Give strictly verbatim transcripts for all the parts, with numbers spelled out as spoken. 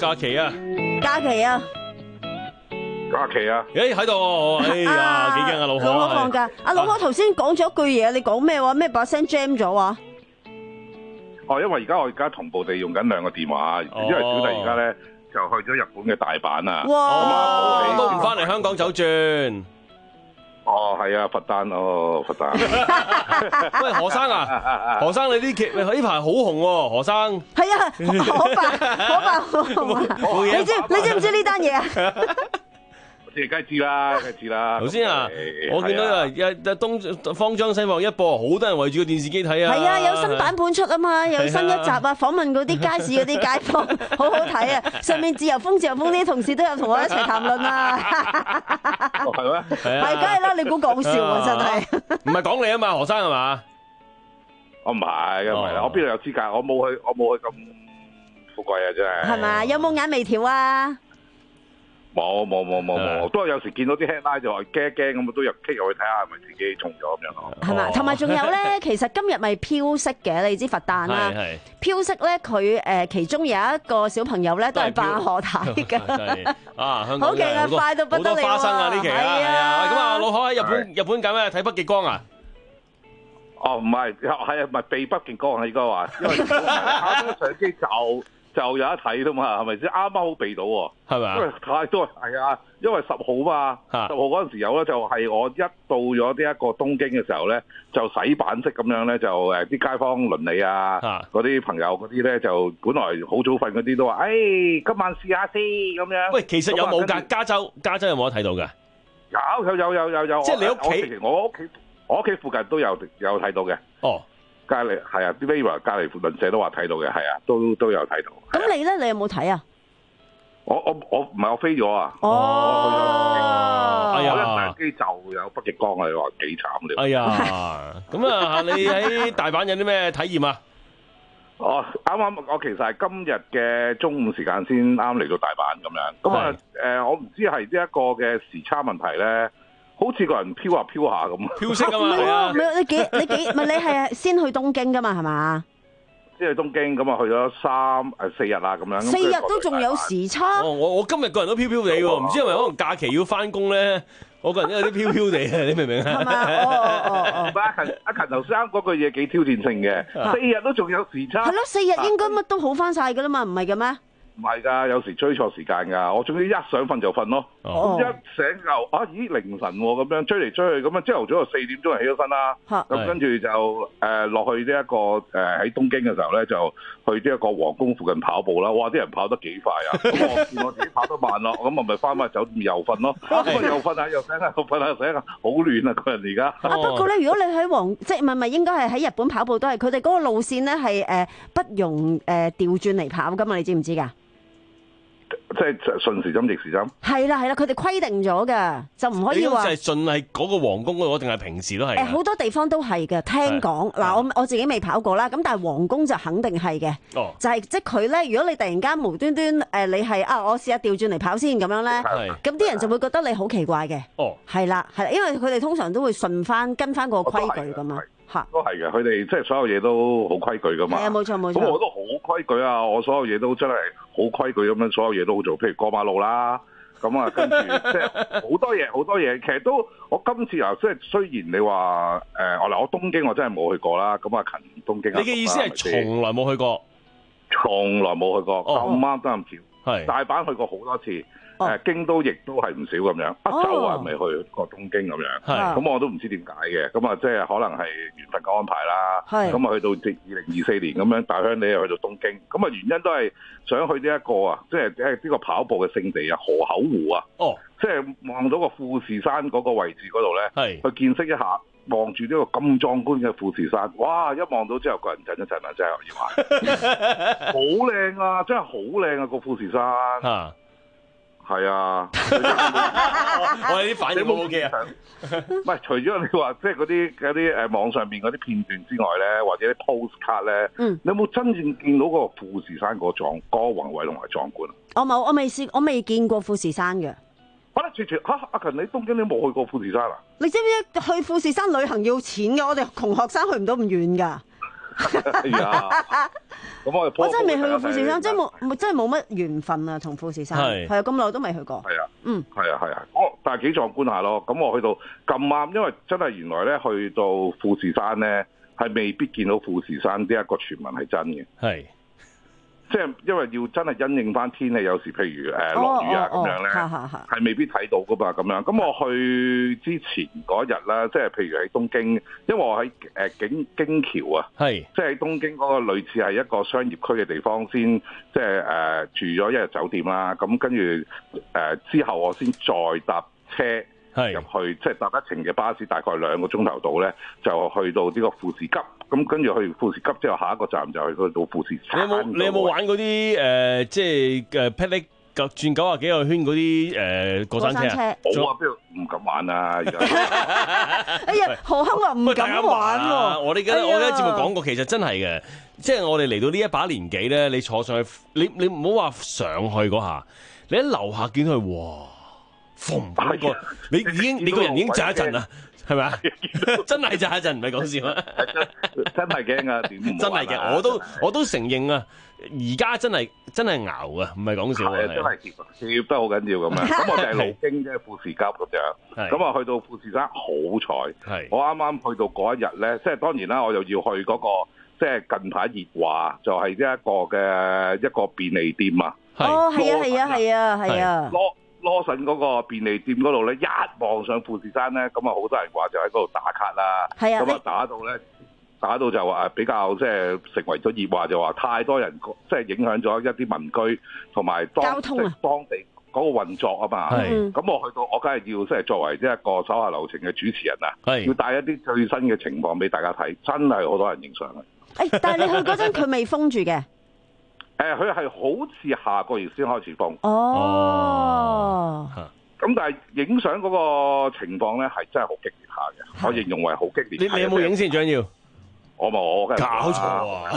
假期啊？ 假期啊！ 假期啊！ 誒喺度，哎呀，幾驚啊，老何！ 老何放假，阿老何頭先講咗句嘢，你講咩話？咩把聲 jam 咗話？ 哦，因為而家我而家同步地用緊兩個電話，因為小弟而家咧就去咗日本嘅大阪啊。 哇！ 都唔翻嚟香港走轉。 哦，係啊，佛丹哦，佛丹。 喂，何生啊，何生你啲劇呢排好紅喎，何生。 係啊，可白可白好紅啊！你知你知唔知呢單嘢啊？ 即係梗係知啦，梗係知啦。 頭先啊，我見到啊，一東方張西望一播，好多人圍住個電視機睇啊。 係啊，有新版本出啊嘛，有新一集啊，訪問嗰啲街市嗰啲街坊，好好睇啊！上面自由風自由風啲同事都有同我一齊談論啊。 係咩？ 係啊，係梗係啦，你估講笑啊，真係。 唔係講你啊嘛，何生係嘛？ 我唔係，唔係啦，我邊度有資格？我冇去，我冇去咁富貴啊，真係。 係嘛？有冇眼眉條啊？ 冇冇冇冇冇，都係有時見到啲 headline 就話驚一驚咁，都入 click 入去睇下係咪自己中咗咁樣咯。 係嘛？同埋仲有咧，其實今日咪飄色嘅，你知佛誕啦。飄色咧，佢誒其中有一個小朋友咧都係扮河睇㗎。啊，香港好勁啊，快到不得了啊！ 好多花生啊呢期啊，係啊。咁啊，老何喺日本日本搞咩？睇北極光啊？ 哦，唔係，係啊，唔係避北極光啊，應該話，因為啱啱相機就。就有得睇啦嘛，係咪先？啱啱好避到喎， 係咪啊？ 因為太多係啊，因為十號嘛，十號嗰陣時有咧，就係我一到咗呢一個東京嘅時候咧，就洗版式咁樣咧，就誒啲街坊鄰里啊，嗰啲朋友嗰啲咧，就本來好早瞓嗰啲都話，誒今晚試下先咁樣。 喂，其實有冇㗎？加州加州有冇得睇到㗎？ 有有有有有有。即係你屋企？我屋企我屋企附近都有有睇到嘅。哦。隔離係啊，啲 neighbor 隔離鄰舍都話睇到嘅，係啊，都都有睇到。 咁你咧，你有冇睇啊？ 我我我唔係我飛咗啊！ 哦， 我一上機就有北極光啊！你話幾慘你？ 哎呀，咁啊，你喺大阪有啲咩體驗啊？ 哦，啱啱我其實係今日嘅中午時間先啱嚟到大阪咁樣。咁啊誒，我唔知係呢一個嘅時差問題咧。好似個人飄下飄下咁， 飄色啊嘛！ 唔係喎，唔係你幾你幾唔係你係先去東京噶嘛？係嘛？ 先去東京咁啊，去咗三誒四日啦咁樣。 四日都仲有時差。 哦，我我今日個人都飄飄地喎，唔知係咪可能假期要翻工咧？我個人都有啲飄飄地啊！你明唔明啊？ 係嘛？哦哦哦。 阿勤阿勤頭先講句嘢幾挑戰性嘅，四日都仲有時差。 係咯，四日應該乜都好翻晒噶啦嘛，唔係嘅咩？ 唔係㗎，有時追錯時間㗎。我總之一想瞓就瞓咯，咁、哦、一醒就啊咦凌晨喎、啊、咁樣追嚟追去，咁啊朝頭早就四點鐘就起咗身啦。咁跟住就誒落、呃、去呢、這、一個誒喺、呃、東京嘅時候咧，就去呢一個皇宮附近跑步啦。哇！啲人跑得幾快啊！咁我見我自己跑得慢咯，咁我咪翻返酒店又瞓咯。咁啊又瞓下又醒下又瞓下醒下，好亂啊個人而家。 啊不過咧，如果你喺皇即係唔係唔係應該係喺日本跑步都係佢哋嗰個路線咧係誒不容誒調轉嚟跑㗎嘛？你知唔知㗎？ 即係順時針逆時針， 係啦係啦，佢哋規定咗㗎，就唔可以話。 就係順係嗰個皇宮嗰度，定係平時都係？誒好多地方都係嘅，聽講嗱，我我自己未跑過啦，咁但係皇宮就肯定係嘅。哦，就係即係佢咧，如果你突然間無端端誒，你係啊，我試下調轉嚟跑先咁樣咧，咁啲人就會覺得你好奇怪嘅。哦，係啦係啦，因為佢哋通常都會順翻跟翻個規矩㗎嘛。 都係嘅，佢哋即係所有嘢都好規矩噶嘛。係啊，冇錯冇錯。咁我都好規矩啊！我所有嘢都真係好規矩咁樣，所有嘢都好做。譬如過馬路啦，咁啊跟住即係好多嘢，好多嘢。其實都我今次啊，即係雖然你話誒，我嗱我東京我真係冇去過啦。咁啊近東京。你嘅意思係從來冇去過？ 從來冇去過，咁啱得咁巧。 係大阪去過好多次。誒京都亦都係唔少咁樣，一就啊未去過東京咁樣，咁我都唔知點解嘅，咁啊即係可能係緣分嘅安排啦。咁啊去到即二零二四年咁樣，大鄉你又去到東京，咁啊原因都係想去呢一個啊，即係誒呢個跑步嘅聖地啊，河口湖啊，即係望到個富士山嗰個位置嗰度咧，去見識一下，望住呢個咁壯觀嘅富士山，哇！一望到之後個人震一震啊，真係要話，好靚啊，真係好靚啊個富士山。係啊， 我哋啲反應冇 OK 啊！ 唔係，除咗你話即係嗰啲嗰啲誒網上邊嗰啲片段之外咧，或者啲 postcard 咧，嗯，你有冇真正見到嗰個富士山嗰壯嗰個宏偉同埋壯觀啊？ 我冇，我未試，我未見過富士山嘅。 好啦，住住嚇阿勤，你東京你冇去過富士山啊？ 你知唔知去富士山旅行要錢㗎？我哋窮學生去唔到咁遠㗎。 係啊。 咁我我真係未去過富士山，即係冇，真係冇乜緣分啊，同富士山係係啊，咁耐都未去過。 係啊， 嗯， 係啊，係啊，我但係幾壯觀下咯。咁我去到咁啱，因為真係原來咧去到富士山咧係未必見到富士山呢一個傳聞係真嘅。係。即係因為要真係因應翻天氣，有時譬如誒落雨啊咁樣咧，係未必睇到噶嘛咁樣。咁我去之前嗰日啦，即係譬如喺東京，因為我喺誒京京橋啊，係即係喺東京嗰個類似係一個商業區嘅地方先，即係誒住咗一日酒店啦。咁跟住誒之後我先再搭車入去，即係搭一程嘅巴士，大概兩個鐘頭到咧，就去到呢個富士急。咁跟住去富士急之後，下一個站就去到富士山。你有冇你有冇玩嗰啲誒，即係誒霹靂轉九啊幾個圈嗰啲誒過山車啊？我啊，邊度唔敢玩啊！而家哎呀，何鏗話唔敢玩喎！ 我哋記得我哋喺節目講過，其實真係嘅，即係我哋嚟到呢一把年紀咧，你坐上去，你你唔好話上去嗰下，你喺樓下見到佢，哇！風嗰個，你已經你個人已經震一震啦。係咪啊？真係就一陣，唔係講笑啊！ 真係驚啊！點真係嘅，我都我都承認啊！而家真係真係熬啊，唔係講笑啊！ 真係貼貼得好緊要咁樣。咁我就係路經啫，富士急咁樣。咁啊，去到富士山好彩，我啱啱去到嗰一日咧，即係當然啦，我又要去嗰個即係近排熱話，就係呢一個嘅一個便利店啊。 哦，係啊，係啊，係啊，係啊。 羅神嗰個便利店嗰度咧，一望上富士山咧，咁啊好多人話就喺嗰度打卡啦。係啊，咁啊打到咧，打到就話比較即係成為咗熱話，就話太多人即係影響咗一啲民居同埋交通啊，當地嗰個運作啊嘛。係。咁我去到，我梗係要即係作為一個手下留情嘅主持人啊，要帶一啲最新嘅情況俾大家睇，真係好多人影相啊。 誒，但係你去嗰陣佢未封住嘅。 誒，佢係好似下個月先開始封。 哦。 咁但係影相嗰個情況咧，係真係好激烈下嘅。我形容為好激烈。 你你有冇影先？最緊要。我冇，我梗係搞錯啊！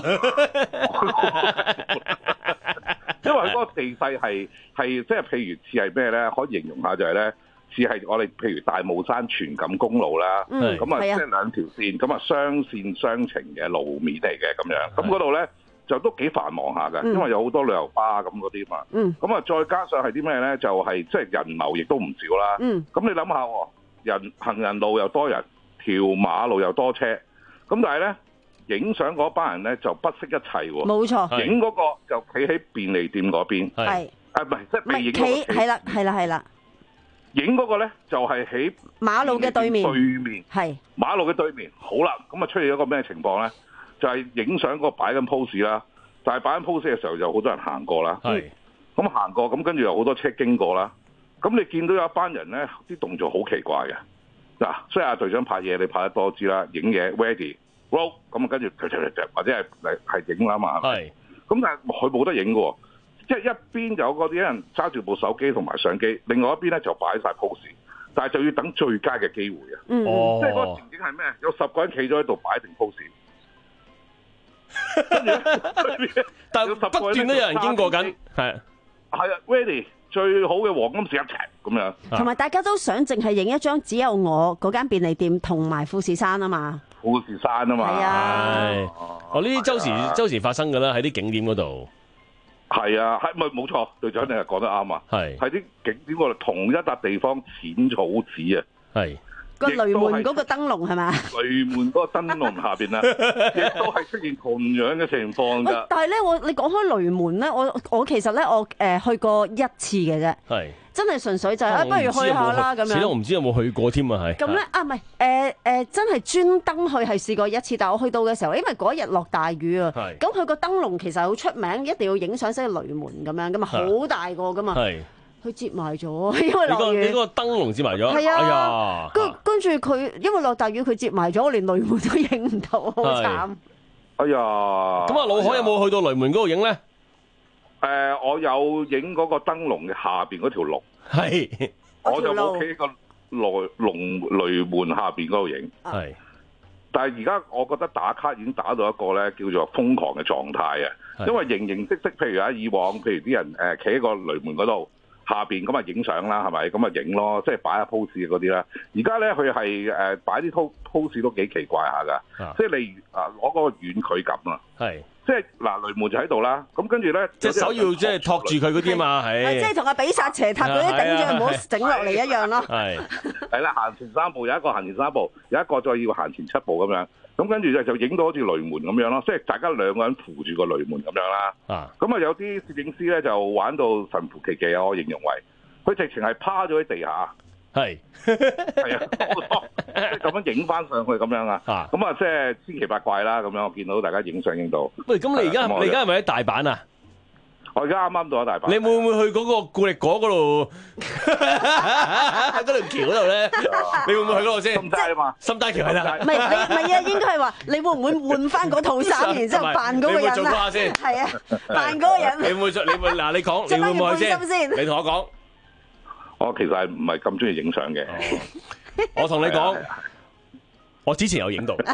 因為佢嗰個地勢係係即係譬如似係咩咧？可以形容下就係咧，似係我哋譬如大霧山荃錦公路啦。嗯。咁啊，即係兩條線，咁啊雙線雙程嘅路面嚟嘅咁樣。咁嗰度咧。就都幾繁忙下嘅，因為有好多旅遊巴咁嗰啲嘛。咁啊、嗯，再加上係啲咩咧？就係即係人流亦都唔少啦。咁、嗯、你諗下，人行人路又多人，條馬路又多車。咁但係咧，影相嗰班人咧就不惜一切喎。冇錯，影嗰個就企喺便利店嗰邊。係啊，唔係即係未影嗰個。係啦，係啦，係啦。影嗰個咧就係喺馬路嘅對面。對面係馬路嘅對面。好啦，咁啊出現一個咩情況咧？就係影相嗰個擺緊 pose 啦，但係擺緊 pose 嘅時候就好多人行過啦。係，咁行過，咁跟住有好多車經過啦。咁你見到有一班人咧，啲動作好奇怪嘅。嗱，所以阿隊長拍嘢，你拍得多知啦，影嘢 ready roll，咁啊跟住或者係嚟係影啦嘛。係，咁但係佢冇得影嘅喎，即係一邊有嗰啲人揸住部手機同埋相機，另外一邊咧就擺晒 pose，但係就要等最佳嘅機會啊。嗯，即係嗰個情景係咩？有十個人企咗喺度擺定 pose。 但係不斷都有人經過緊，係係啊 ，ready 最好嘅黃金時刻咁樣。 同埋大家都想淨係影一張只有我嗰間便利店同埋富士山啊嘛。 富士山啊嘛。係啊。 哦，呢啲周時周時發生㗎啦，喺啲景點嗰度。 係啊，係咪冇錯？隊長你係講得啱啊。係喺啲景點嗰度，同一笪地方淺草寺啊。係。 個雷門嗰個燈籠係咪？ 雷門嗰個燈籠下邊啊，亦都係出現同樣嘅情況㗎。 但係咧，我你講開雷門咧，我我其實咧，我誒、呃、去過一次嘅啫。係。真係純粹就係、是，啊，不如去下啦咁樣。 始終我唔知有冇去過添啊，係。 咁咧啊，唔係誒誒，真係專登去係試過一次，但係我去到嘅時候，因為嗰日落大雨啊。係。咁佢個燈籠其實好出名，一定要影相先係雷門咁樣，咁啊好大個㗎嘛。係。佢折埋咗，因為落雨。你嗰個燈籠折埋咗。係啊。哎呀。跟跟住佢，因為落大雨，佢折埋咗，我連雷門都影唔到，好慘。 哎呀。 咁啊，老海有冇去到雷門嗰度影咧？ 誒、呃，我有影嗰個燈籠嘅下邊嗰條龍，係，我就冇企喺個雷龍雷門下邊嗰度影，係。但係而家我覺得打卡已經打到一個咧叫做瘋狂嘅狀態啊，因為形形色色，譬如喺以往，譬如啲人誒企喺個雷門嗰度， 下邊咁啊影相啦，係咪？咁啊影咯，即係擺下 pose 嗰啲啦。而家咧佢係誒擺啲 pose 都幾奇怪下㗎，即係你啊攞嗰個遠距感啊，係即係嗱雷門就喺度啦，咁跟住咧隻手要即係托住佢嗰啲嘛，係即係同阿比薩斜塔嗰啲頂住唔好整落嚟一樣咯。 係係啦，行前三步有一個行前三步，有一個再要行前七步咁樣。咁跟住就就影到好似雷門咁樣咯，即係大家兩個人扶住個雷門咁樣啦。啊，咁啊有啲攝影師咧就玩到神乎其技啊！我形容為佢直情係趴咗喺地下，係係啊，即係咁樣影翻上去咁樣啊。咁啊即係千奇百怪啦咁樣。我見到大家影相影到。 喂，咁你而家你而家係咪喺大阪啊？ 我而家啱啱到咗大阪。 你會唔會去嗰個固力果嗰度？喺嗰條橋嗰度咧？你會唔會去嗰度先？ 心齋啊嘛， 心齋橋係啦。 唔係你唔係啊，應該係話你會唔會換翻嗰套衫，然之後扮嗰個人啊？ 你會做下先？ 係啊，扮嗰個人。 你會做？你會嗱？你講，你會唔會先？你同我講。 我其實係唔係咁中意影相嘅。 我同你講，我之前有影到。唔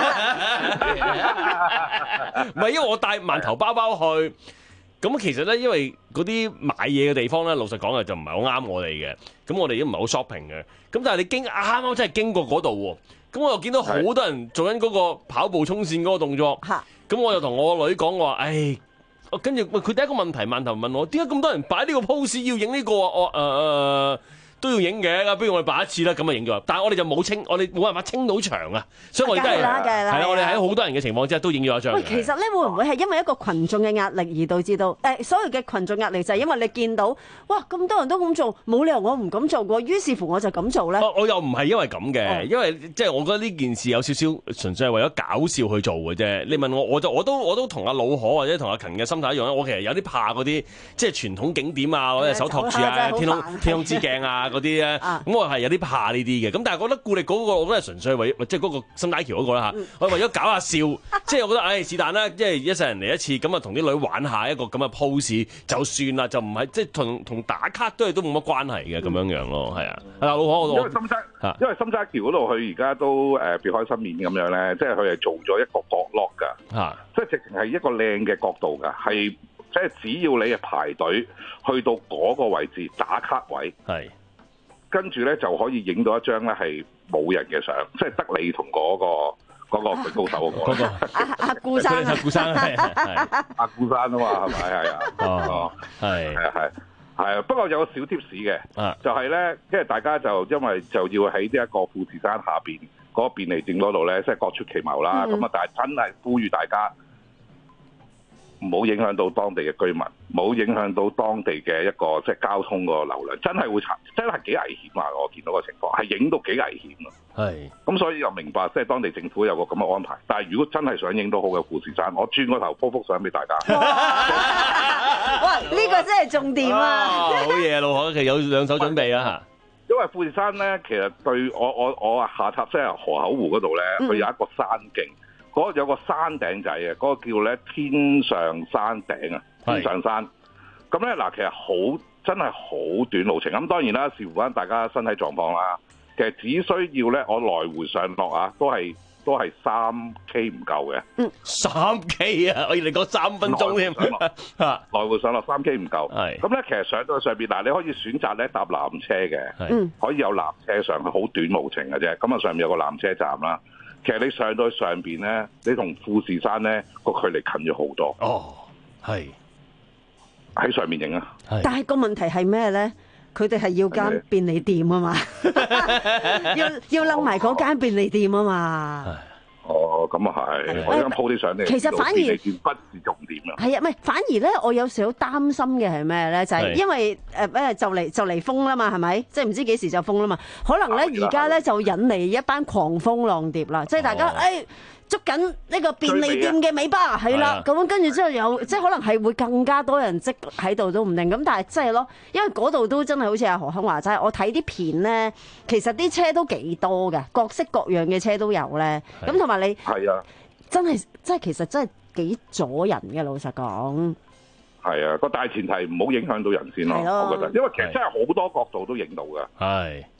係，因為我帶饅頭包包去。咁其實咧，因為嗰啲買嘢嘅地方咧，老實講啊，就唔係好啱我哋嘅。咁我哋都唔係好 shopping 嘅。咁但係你經啱啱真係經過嗰度喎，咁我又見到好多人做緊嗰個跑步衝線嗰個動作。咁我又同我女講，我話：唉，跟住佢第一個問題，饅頭問我點解咁多人擺呢個 pose 要影呢個啊？我誒誒。呃都要影嘅，不如我哋擺一次啦，咁啊影咗。但係我哋就冇清，我哋冇辦法清到場啊，所以我哋都係係啦，我哋喺好多人嘅情況之下都影咗一張。 喂，其實咧會唔會係因為一個群眾嘅壓力而導致到誒所謂嘅群眾壓力就係因為你見到哇咁多人都咁做，冇理由我唔敢做喎，於是乎我就咁做咧。 我又唔係因為咁嘅，因為即係我覺得呢件事有少少純粹係為咗搞笑去做嘅啫。你問我，我就我都我都同阿老可或者同阿勤嘅心態一樣，我其實有啲怕嗰啲即係傳統景點啊，或者手托住啊，天空天空之鏡啊。嗰啲咧，咁我係有啲怕呢啲嘅，咁但係覺得固力嗰個，我覺得係純粹為，即係嗰個心帶橋嗰個啦嚇，我為咗搞下笑，即係我覺得，唉是但啦，即係一世人嚟一次，咁啊同啲女玩下一個咁嘅 pose 就算啦，就唔係即係同同打卡都係都冇乜關係嘅咁樣樣咯，係啊，係啊，老可我因為心齋，因為心齋橋嗰度佢而家都誒別開生面咁樣咧，即係佢係做咗一個角落㗎，嚇，即係直情係一個靚嘅角度㗎，係即係只要你係排隊去到嗰個位置打卡位，係。跟住咧就可以影到一張咧係冇人嘅相，即係得你同嗰個嗰個舉高手嗰個。 阿阿顧生， 阿顧生係阿顧生啊嘛，係咪係啊？哦，係係係係啊。不過有個小 tips 嘅，就係咧，即係大家就因為就要喺呢一個富士山下邊嗰個便利店嗰度咧，即係各出奇謀啦。咁啊，但係真係呼籲大家唔好影響到當地嘅居民，唔好影響到當地嘅一個即係交通個流量，真係會查，真係幾危險啊！我見到個情況係影到幾危險啊！係，咁所以又明白即係當地政府有個咁嘅安排。但係如果真係想影到好嘅富士山，我轉個頭 po 幅相俾大家。 哇！呢、呢個真係重點啊！ 好嘢，老可，其實有兩手準備啊！ 因為富士山咧，其實對我我我下塔即係河口湖嗰度咧，佢有一個山徑。嗰、那個、有個山頂仔嘅，嗰、那個叫咧天上山頂啊，天上山。咁咧嗱，其實好真係好短路程。咁當然啦，視乎翻大家身體狀況啦。其實只需要咧，我來回上落啊，都係都係三 K 唔夠嘅。嗯， 三 K 啊，我以為你講三分鐘添。 來回上落三 K 唔夠。係。咁咧，其實上到上邊嗱，你可以選擇咧搭纜車嘅，嗯，可以有纜車上去，好短路程嘅啫。咁啊，上面有個纜車站啦。其實你上到去上邊咧，你同富士山咧個距離近咗好多。哦，係喺上面影啊！ 但係個問題係咩咧？佢哋係要間便利店啊嘛，要要擸埋嗰間便利店啊嘛。 哦，咁啊係，我而家鋪啲相你。 其實反而便利店不是重點啊。 係啊，唔係反而咧，我有時好擔心嘅係咩咧？就係、是、因為誒誒就嚟就嚟封啦嘛，係咪？即係唔知幾時就封啦嘛。可能咧而家咧就引嚟一班狂蜂浪蝶啦，即係大家誒。哦哎捉緊呢個便利店嘅尾巴，係啦，咁跟住之後有，即係可能係會更加多人積喺度都唔定，咁但係即係咯，因為嗰度都真係好似阿何亨話齋，我睇啲片咧，其實啲車都幾多嘅，各式各樣嘅車都有咧，咁同埋你係啊，真係即係其實真係幾阻人嘅，老實講。 係啊，個大前提唔好影響到人先咯，我覺得，因為其實真係好多角度都影到㗎。係。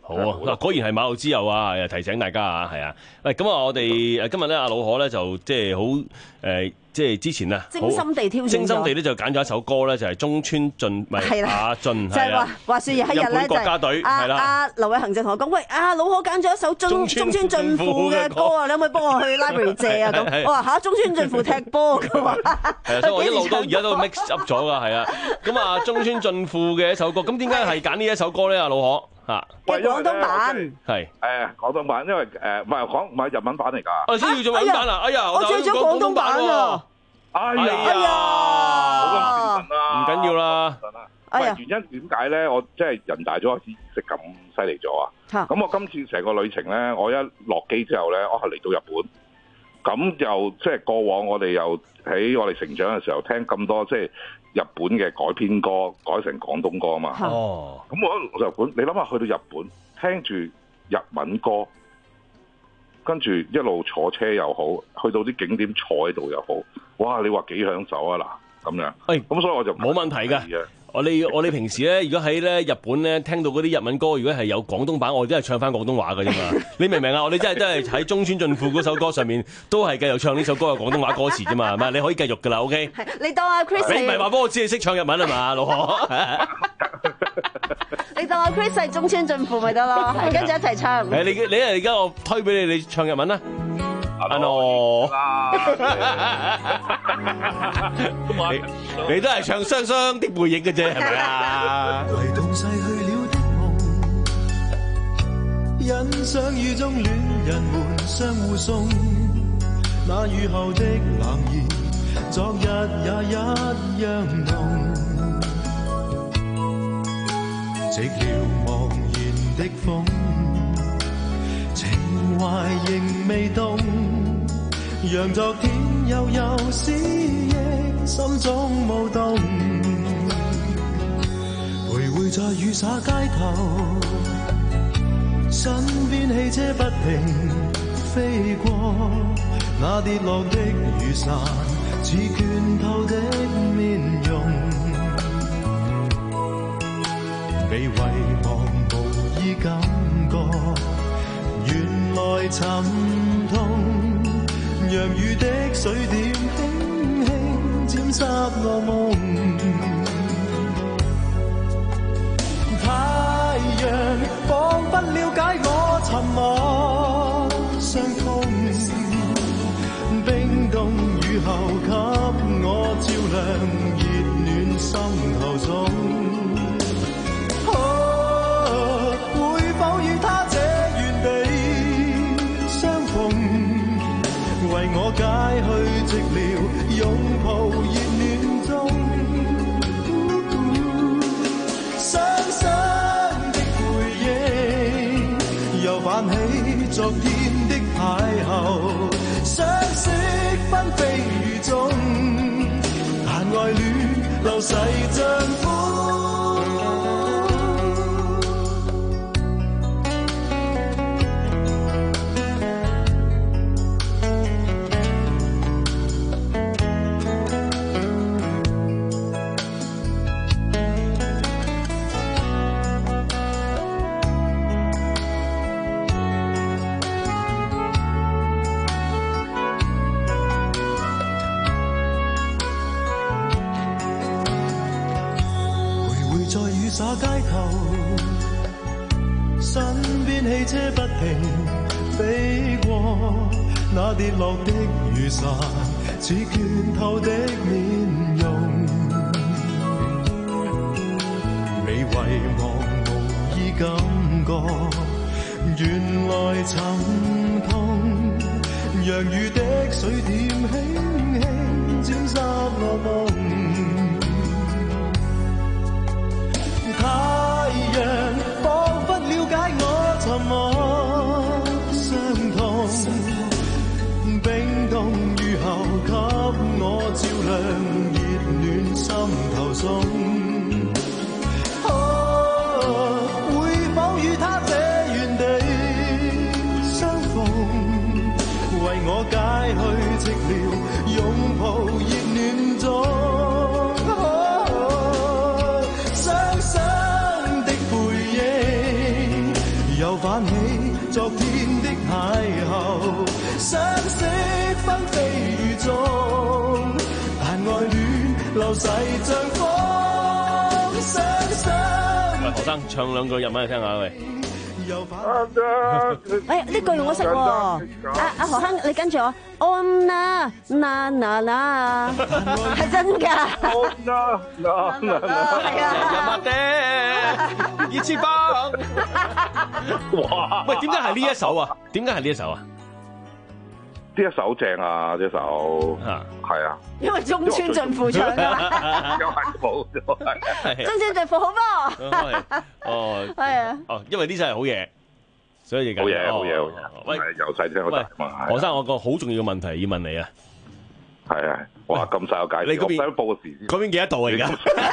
好啊，嗱，果然係馬路之友啊，係提醒大家啊，係啊。喂，咁啊，我哋誒今日咧，阿老可咧就即係好誒，即係之前啊， 精心地挑選咗， 精心地咧就揀咗一首歌咧，就係中村俊咪阿俊， 就係話話説有一日咧， 國家隊係啦， 阿劉偉恒就同我講：喂，阿老可揀咗一首中中村俊輔嘅歌啊，你可唔可以幫我去 library 借啊？咁我話嚇，中村俊輔踢波嘅喎， 係啊，所以我一路都而家都 mix up 咗㗎，係啊。咁啊，中村俊輔嘅一首歌，咁點解係揀呢一首歌咧？阿老可？嚇， 嘅廣東版係誒廣東版，因為誒唔係講唔係日文版嚟㗎。 我先要做日文版啊！哎呀， 我最咗廣東版啊！ 哎呀，好咁傳神啦， 唔緊要啦。 哎呀，原因點解咧？我即係人大咗，知識咁犀利咗啊！咁我今次成個旅程咧，我一落機之後咧，我係嚟到日本，咁又即係過往我哋又喺我哋成長嘅時候聽咁多即係日本嘅改編歌改成廣東歌啊嘛。哦，咁我喺日本，你諗下去到日本聽住日文歌，跟住一路坐車又好，去到啲景點坐喺度又好，哇！你話幾享受啊嗱咁樣。誒，咁所以我就冇問題㗎。我哋我哋平時咧，如果喺咧日本咧聽到嗰啲日文歌，如果係有廣東版，我哋都係唱翻廣東話㗎啫嘛。你明唔明啊？我哋真係真係喺中村俊輔嗰首歌上面，都係繼續唱呢首歌嘅廣東話歌詞啫嘛。係咪？你可以繼續㗎啦 ，OK？ 你當阿 Chris， 你唔係話幫我知你識唱日文係嘛，老可？ 你當阿 Chris 係中村俊輔咪得咯？係跟住一齊唱。 誒，你你而家我推俾你，你唱日文啦。阿諾，你你都係唱雙雙的背影嘅啫，係咪啊？ 唯獨逝去了的夢，欣賞雨中戀人們相互送，那雨後的冷言，昨日也一樣濃。寂寥茫然的風，情懷仍未動，讓昨天悠悠思憶心中舞動，徘徊在雨灑街頭，身邊汽車不停飛過，那跌落的雨傘似倦透的面容，被遺忘無意感覺，原來沉痛，讓雨的水點輕輕沾濕我夢。太陽彷彿了解我沉默傷痛，冰凍雨後給我照亮熱暖心頭中。為我解去寂寥，擁抱熱暖中，雙雙的回憶又泛起昨天的邂逅，相識紛飛雨中，但愛戀流逝像風。灑街頭，身邊汽車不停飛過，那跌落的雨傘似倦透的面容，未遺忘無意感覺，原來沉痛，讓雨的水點輕輕沾濕我夢。太陽彷彿了解我沉默傷痛，冰凍雨後給我照亮熱暖心頭中。哦，會否與他這原地相逢，為我解去寂寥，擁抱熱暖中。又昨天的邂逅，相識紛飛雨中，但愛戀流逝像風，相信。 喂，何生唱兩句日文嚟聽下喂。 哎，呢句我識喎，阿阿何生你跟住我，安啦啦啦啦，係真㗎。 安啦啦啦啦， 係啊。 日文的熱切棒。哇！喂，點解係呢一首啊？點解係呢一首啊？ 呢一首正啊！呢一首係啊， 因為中村俊輔唱㗎， 又係冇咗， 中村俊輔好噃。 哦， 係啊， 哦，因為呢首係好嘢，所以好嘢，好嘢，好嘢。 喂， 由細聽到大嘛。 何生，我個好重要嘅問題要問你啊。 係啊，哇！咁晒有介紹， 你嗰邊報個時先。 嗰邊幾多度啊？而家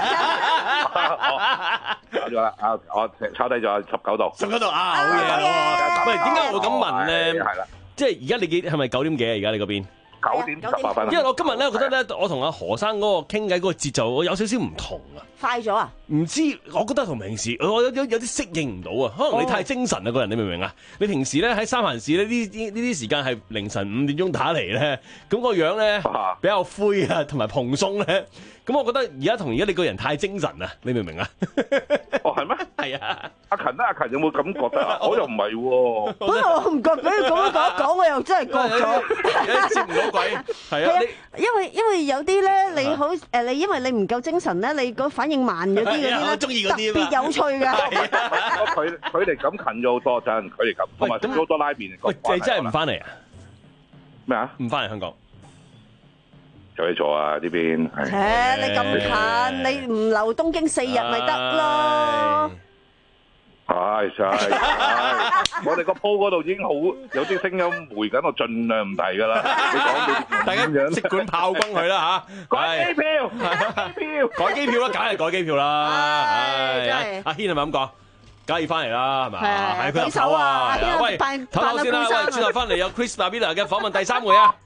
搞咗啦，啊，我抄低咗十九度。 十九度啊，好嘢啊！喂，點解我會咁問咧？ 係啦。即係而家你幾係咪九點幾啊？而家你嗰邊九點十八分。 因為我今日咧，我覺得咧，我同阿何生嗰個傾偈嗰個節奏，我有少少唔同啊。 快咗啊？ 唔知，我覺得同平時我有有有啲適應唔到啊。可能你太精神啊，個人你明唔明啊？你平時咧喺三藩市咧呢啲呢啲時間係凌晨五點鐘打嚟咧，咁個樣咧比較灰啊，同埋蓬鬆咧。咁我覺得而家同而家你個人太精神啊，你明唔明啊？ 哦，係咩？ 係啊。 阿勤咧，阿勤有冇咁覺得啊？我又唔係喎。 不過我唔覺，俾你咁樣講一講，我又真係覺咗。 接唔到鬼。係啊。 因為因為有啲咧，你好誒，你因為你唔夠精神咧，你個反應慢咗啲嗰啲咧， 特別有趣㗎。 佢佢哋咁近咗好多陣，佢哋咁同埋食咗好多拉麵。 喂，你真係唔翻嚟啊？ 咩啊？ 唔翻嚟香港？ 有嘢做啊！呢邊。 誒，你咁近，你唔留東京四日咪得咯？ 係係，我哋個鋪嗰度已經好有啲聲音回緊，我盡量唔提㗎啦。你講到大家即管炮轟佢啦嚇， 改機票，改機票， 改機票啦，梗係改機票啦。唉，阿軒係咪咁講？梗係要翻嚟啦，係咪？係佢入手啊！喂，唞唞先啦，喂，轉頭翻嚟有 Chris Navina 嘅訪問第三回啊！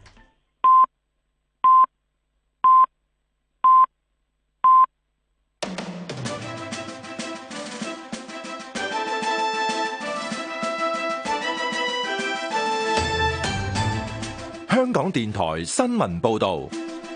香港電台新聞報導，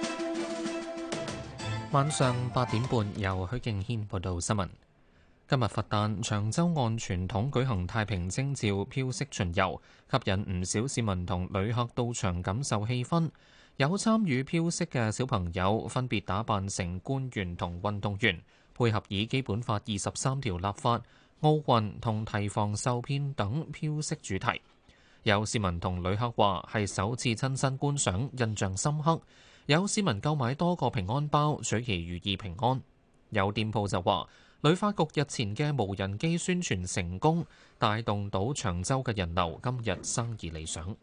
晚上八點半由許敬軒報道新聞。今日佛誕，長洲按傳統舉行太平清醮飄色巡遊，吸引唔少市民同旅客到場感受氣氛。有參與飄色嘅小朋友分別打扮成官員同運動員，配合以基本法二十三條立法、奧運同提防受騙等飄色主題。有市民同旅客話係首次親身觀賞，印象深刻。有市民購買多個平安包，取其寓意平安。有店鋪就話，旅發局日前嘅無人機宣傳成功，帶動到長洲嘅人流，今日生意理想。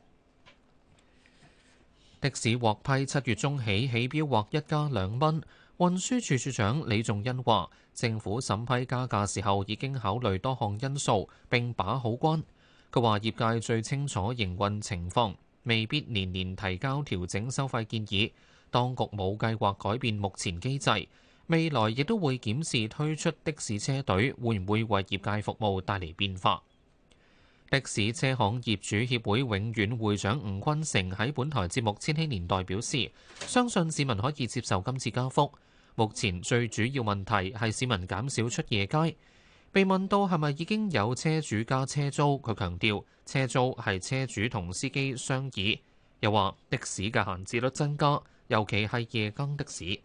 的士獲批七月中起起標劃一加兩蚊。運輸署署長李仲恩話，政府審批加價時候已經考慮多項因素，並把好關。佢話：業界最清楚營運情況，未必年年提交調整收費建議。當局冇計劃改變目前機制，未來亦都會檢視推出的士車隊會唔會為業界服務帶嚟變化。的士車行業主協會永遠會長吳坤成喺本台節目《千禧年代》表示，相信市民可以接受今次加幅。目前最主要問題係市民減少出夜街。被問到係咪已經有車主加車租，佢強調車租係車主同司機商議，又話的士嘅閒置率增加，尤其係夜更的士。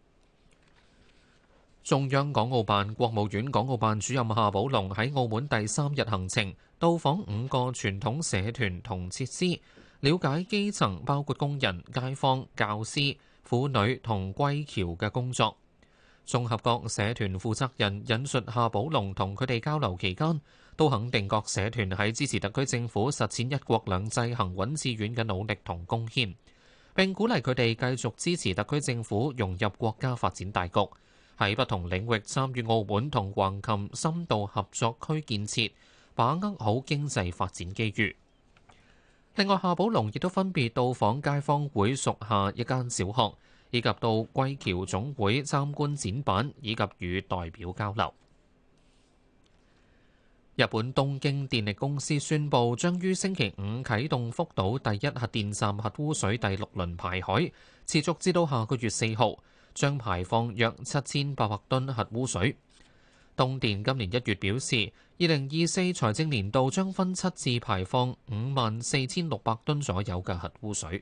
中央港澳辦、國務院港澳辦主任夏寶龍喺澳門第三日行程，到訪五個傳統社團同設施，了解基層包括工人、街坊、教師、婦女同歸僑嘅工作。綜合各社團負責人引述夏寶龍同佢哋交流期間，都肯定各社團喺支持特區政府實踐一國兩制行穩致遠嘅努力同貢獻，並鼓勵佢哋繼續支持特區政府融入國家發展大局，喺不同領域參與澳門同橫琴深度合作區建設，把握好經濟發展機遇。另外，夏寶龍亦都分別到訪街坊會屬下一間小學，以及到歸僑總會參觀展板，以及與代表交流。 日本東京電力公司宣布，將於星期五啟動福島第一核電站核污水第六輪排海，持續至到下個月四號，將排放約七千八百噸核污水。東電今年一月表示，二零二四財政年度將分七次排放五萬四千六百噸左右嘅核污水。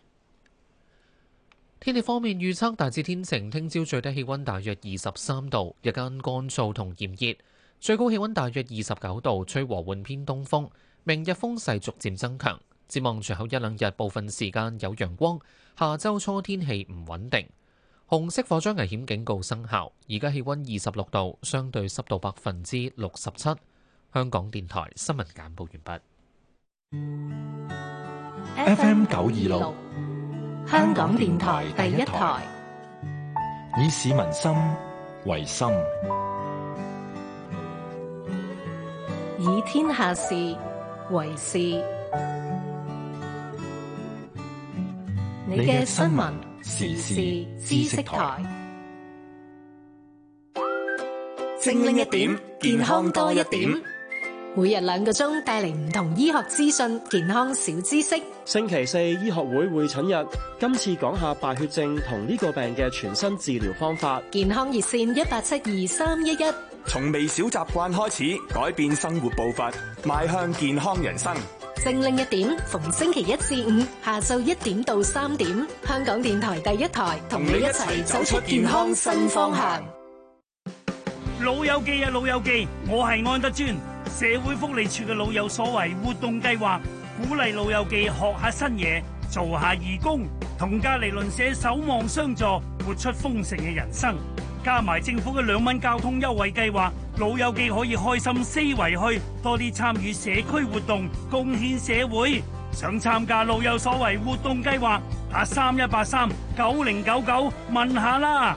天氣方面預測大致天晴，聽朝最低氣溫大約二十三度，日間乾燥同炎熱。最高氣溫大約二十九度，吹和緩偏東風。明日風勢逐漸增強，展望隨後一兩日部分時間有陽光。下周初天氣唔穩定，紅色火災危險警告生效。而家氣溫二十六度，相對濕度百分之六十七。香港電台新聞簡報完畢。F M 九二六， 香港電台第一台， 以市民心為心。 以天下事為事。你嘅新聞時事知識台， 精靈一點，健康多一點。 每日兩個鐘帶嚟唔同醫學資訊、健康小知識。 星期四醫學會會診日，今次講下敗血症同呢個病嘅全新治療方法。 健康熱線一八七二三一一。 從微小習慣開始，改變生活步伐，邁向健康人生。 精靈一點，逢星期一至五下晝一點到三點，香港電台第一台同你一齊走出健康新方向。 老友記啊，老友記，我係安德尊。社會福利處嘅老有所為活動計劃，鼓勵老友記學下新嘢，做下義工，同隔離鄰舍守望相助，活出豐盛嘅人生。加埋政府嘅兩蚊交通優惠計劃，老友記可以開心四圍去，多啲參與社區活動，貢獻社會。想參加老有所為活動計劃，打三一八三九零九九問下啦。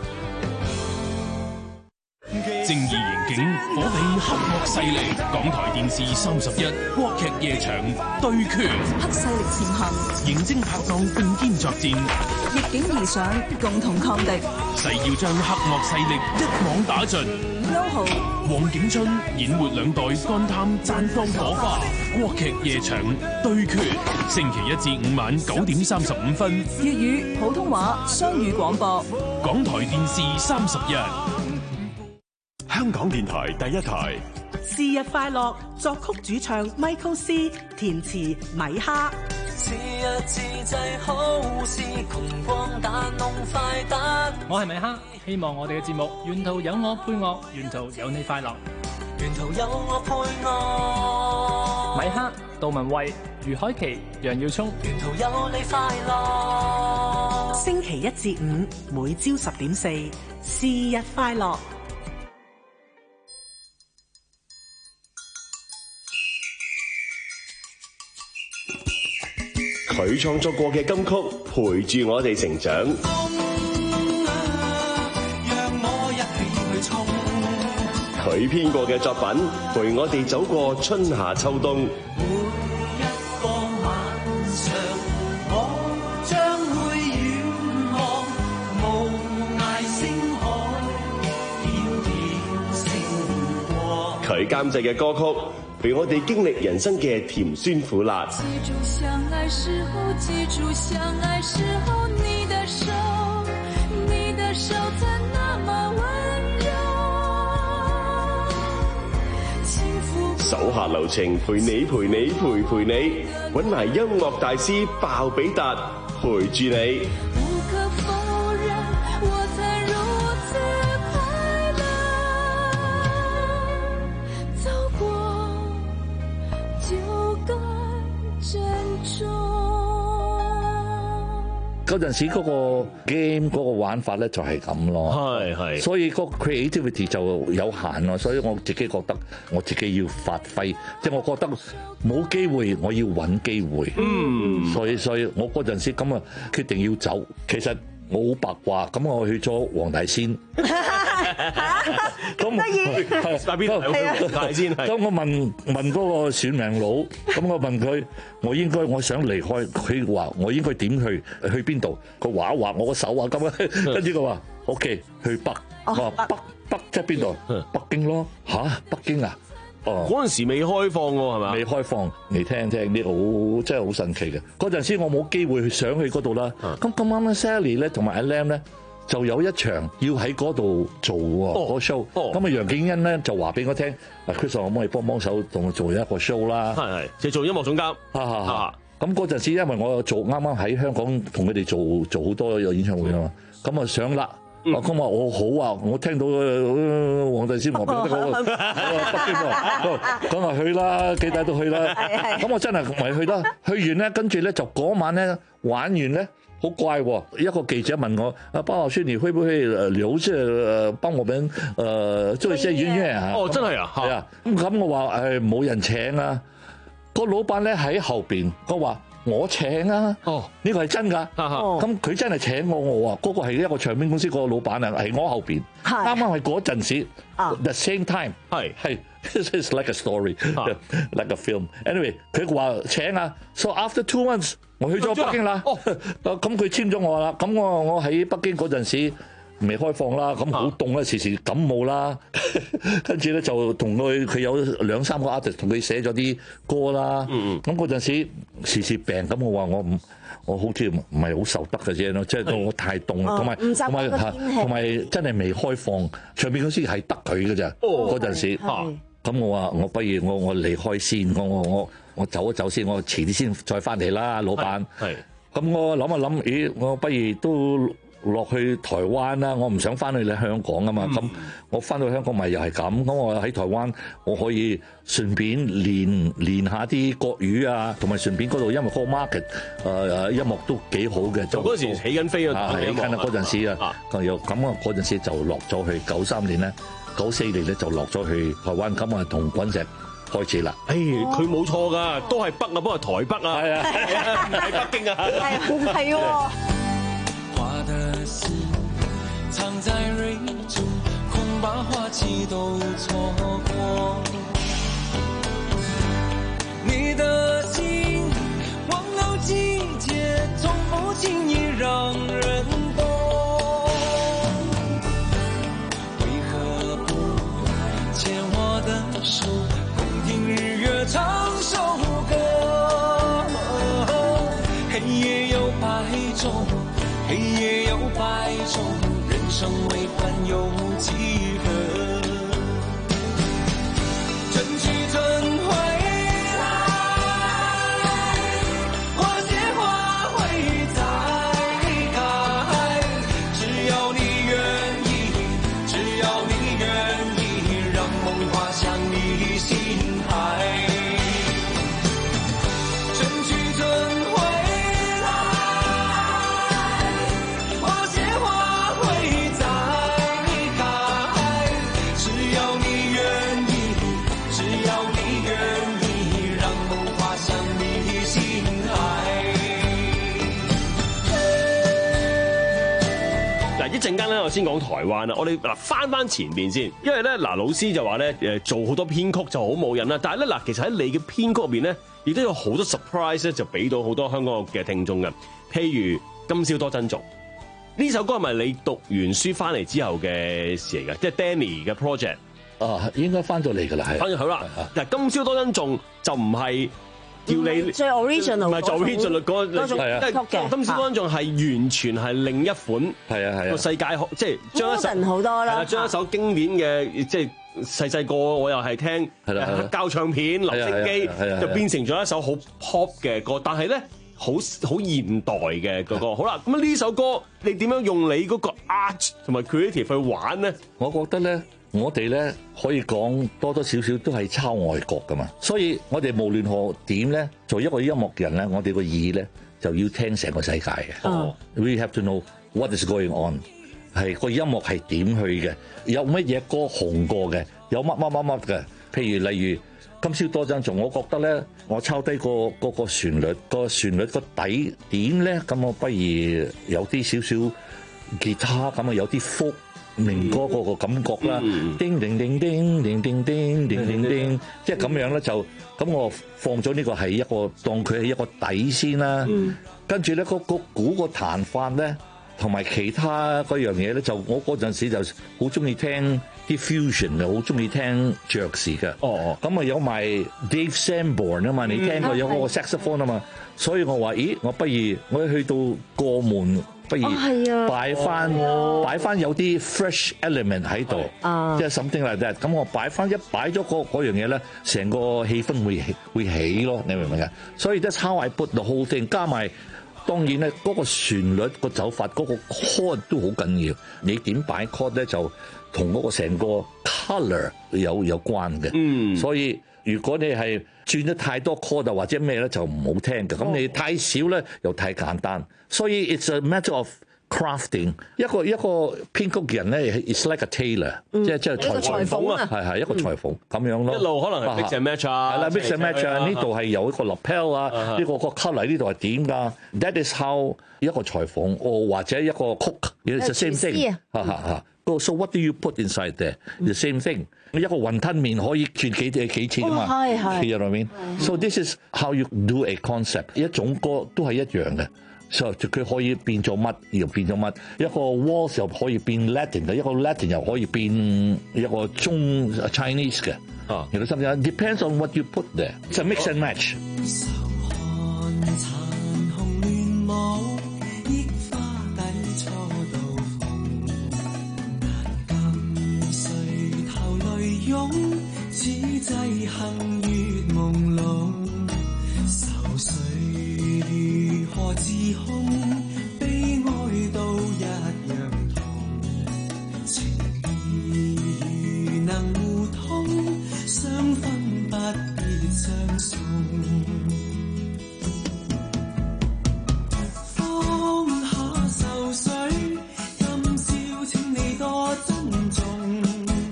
正義刑警火拼黑惡勢力，港台電視三十一國劇夜場對決， 黑勢力潛行， 刑偵拍檔並肩作戰， 逆境而上，共同抗敵， 誓要將黑惡勢力一網打盡。 歐豪、 黃景春演活兩代幹探綻放火花，國劇夜場對決，星期一至五晚九點三十五分， 粵語、普通話雙語廣播， 港台電視三十一。 香港電台第一台， 是日快樂，作曲主唱 Michael C， 填詞米哈。 是日自製好事，窮光蛋弄快蛋。 我係米哈，希望我哋嘅節目沿途有我配樂，沿途有你快樂。 沿途有我配樂。 米哈、杜文蔚、余凱琪、楊耀聰。 沿途有你快樂。 星期一至五每朝十點四，是日快樂。 佢創作過嘅金曲陪住我哋成長，佢編過嘅作品陪我哋走過春夏秋冬。 每一個晚上，我將會遠望無涯星海， 佢監製嘅歌曲陪我哋經歷人生嘅甜酸苦辣。 記住相愛時候，記住相愛時候，你的手，你的手才那麼溫柔。幸福手下留情，陪你陪你陪陪你，搵埋音樂大師鮑比達陪住你。 不可否認，我曾如此快樂，走過就該珍重。 嗰陣時嗰個 game 嗰個玩法咧就係咁咯， 係係， 所以個 creativity 就有限咯，所以我自己覺得我自己要發揮，即係我覺得冇機會，我要揾機會，嗯，所以所以我嗰陣時咁啊決定要走，其實我好八卦，咁我去咗黃大仙。咁得意， 喺邊度？黃大仙係。 咁我問問嗰個算命佬，咁我問佢，我應該我想離開，佢話我應該點去去邊度？佢畫一畫我個手啊咁啊，跟住佢話 OK 去北，我話北北即係邊度？北京咯嚇，北京啊！ 哦， 嗰陣時未開放喎，係咪？ 未開放，你聽聽呢個好真係好神奇嘅。嗰陣時我冇機會去上去嗰度啦。咁咁啱咧 Sally 咧同埋阿 Lam 咧就有一場要喺嗰度做喎個 show。咁啊楊敬恩咧就話俾我聽，嗱 Chris 可唔可以幫幫手同我做一個 show 啦？ 係係，就做音樂總監。 哈哈哈！咁嗰陣時因為我做啱啱喺香港同佢哋做做好多有演唱會啊嘛，咁啊上啦。我咁話我好啊！我聽到黃大仙話俾我聽嗰個北京喎，咁話去啦，幾大都去啦。咁我真係咪去啦？去完咧，跟住咧就嗰晚咧玩完咧，好怪喎！一個記者問我：啊，包老師，你會唔會留即係幫我們誒做一些音樂啊？ 哦，真係啊！ 係啊！咁咁我話誒冇人請啊。個老闆咧喺後邊，我話。我請啊！哦，呢個係真㗎。咁佢真係請我，我話嗰個係一個唱片公司個老闆啊，係我後邊。啱啱係嗰陣時 ，the same time 係係 ，this is like a story，like a film。Anyway，佢話請啊 ，so after two months，我去咗北京啦。咁佢簽咗我啦。咁我我喺北京嗰陣時。未開放啦，咁好凍啦，時時感冒啦，跟住咧就同佢佢有兩三個 artist 同佢寫咗啲歌啦。咁嗰陣時時時病，咁我話我唔，我好似唔係好受得嘅啫咯，即係我太凍，同埋同埋同埋真係未開放，唱片公司係得佢嘅咋嗰陣時。咁我話我不如我我離開先，我我我我走一走先，我遲啲先再翻嚟啦，老闆。係。咁我諗一諗，咦，我不如都。落去台灣啦，我唔想翻去你香港啊嘛，咁、嗯、我翻到香港咪又係咁，咁我喺台灣我可以順便練練下啲國語啊，同埋順便嗰度因為個 market 誒、呃、音樂都幾好嘅，就嗰時起緊飛啊， 起緊啊嗰陣時啊，又咁啊嗰陣時就落咗去九三年咧，九四年咧就落咗去台灣，咁啊同滾石開始啦。 誒，佢冇錯㗎，都係北啊，不過台北啊，係啊，係啊，唔係北京啊， 係係喎。 的心藏在蕊中，恐把花期都錯過。你的心忘了季節，從不輕易讓人懂。為何不牽我的手，共聽日月唱首歌？黑夜有白晝。黑夜有白晝，人生為盼有幾何？春去春回來，花謝花會再開。只要你願意，只要你願意，讓夢滑向你心海。春去春回。 一陣間咧，我先講台灣啦。我哋嗱翻翻前邊先，因為咧嗱老師就話咧誒做好多編曲就好冇癮啦。但係咧嗱，其實喺你嘅編曲入邊咧，亦都有好多 surprise 咧，就俾到好多香港嘅聽眾嘅。譬如《今宵多珍重》呢首歌係咪你讀完書翻嚟之後嘅事嚟㗎？即係 Danny 嘅 project 啊，應該翻咗嚟㗎啦，係。 翻咗好啦。嗱，《今宵多珍重》就唔係。叫你最 original 唔係做 original 嗰嗰種，即係今宵多珍重係完全係另一款， 係啊係啊， 個世界即係將一首好多啦， 將一首經典嘅即係細細個我又係聽黑膠唱片、留聲機，就變成咗一首好 pop 嘅歌，但係咧好好現代嘅嗰個。好啦，咁呢首歌你點樣用你嗰個 art 同埋 creative 去玩咧？ 我覺得咧。我哋咧可以講多多少少都係抄外國噶嘛，所以我哋無論何點咧，做一個音樂人咧，我哋個耳咧就要聽成個世界嘅。Oh. We have to know what is going on， 係個音樂係點去嘅，有乜嘢歌紅過嘅，有乜乜乜乜嘅。譬如例如《今宵多珍重》，我覺得咧，我抄低個嗰個旋律，個旋律個底點咧，咁我不如有啲少少吉他咁啊，有啲福。明歌嗰個感覺啦，叮叮叮叮叮叮叮叮叮叮，即係咁樣咧就咁我放咗呢個係一個當佢係一個底先啦，跟住咧個個鼓個彈法咧同埋其他嗰樣嘢咧，就我嗰陣時就好中意聽啲 fusion 嘅，好中意聽爵士嘅。 哦， 咁啊有埋 Dave Sanborn 啊嘛，你聽過有嗰個 saxophone 啊嘛，所以我話：咦，我不如我去到過門，不如擺翻擺翻有啲 fresh element 喺度，即係 something like that。咁我擺翻一擺咗嗰嗰樣嘢咧，成個氣氛會會起咯，你明唔明啊？所以 that's how I put the whole thing， 加埋。當然咧，嗰個旋律、個走法、嗰個 chord 都好緊要。你點擺 chord 咧，就同嗰個成個 colour 有有關嘅。嗯，所以如果你係轉得太多 chord 或者咩咧，就唔好聽嘅。咁你太少咧，又太簡單。所以 it's a matter of crafting。一個一個編曲嘅人咧 ，it's like a tailor，嗯、即係即係裁縫啊，係係一個裁縫咁、嗯、樣咯。 一路可能係 mix and match 啊， 係啦 mix and match 啊，呢度係有一個 lapel 啊，呢、uh-huh. 個個 colour 呢度係點㗎 ？That is how 一個裁縫，哦或者一個 cook，it's the same thing。哈哈哈。So what do you put inside there? The same thing。一個雲吞麵可以轉幾幾幾次㗎嘛？係係。You know what I mean? So this is how you do a concept。一種歌都係一樣嘅。所以佢可以變咗乜又變咗乜，一個 waltz 又可以變 Latin 嘅，一個 Latin 又可以變一個中 Chinese 嘅。啊，有啲甚至 depends on what you put there。It's a mix and match。 何自控，悲哀都一樣痛，情義如能互通，相分不必相送。放下愁緒，今宵請你多珍重，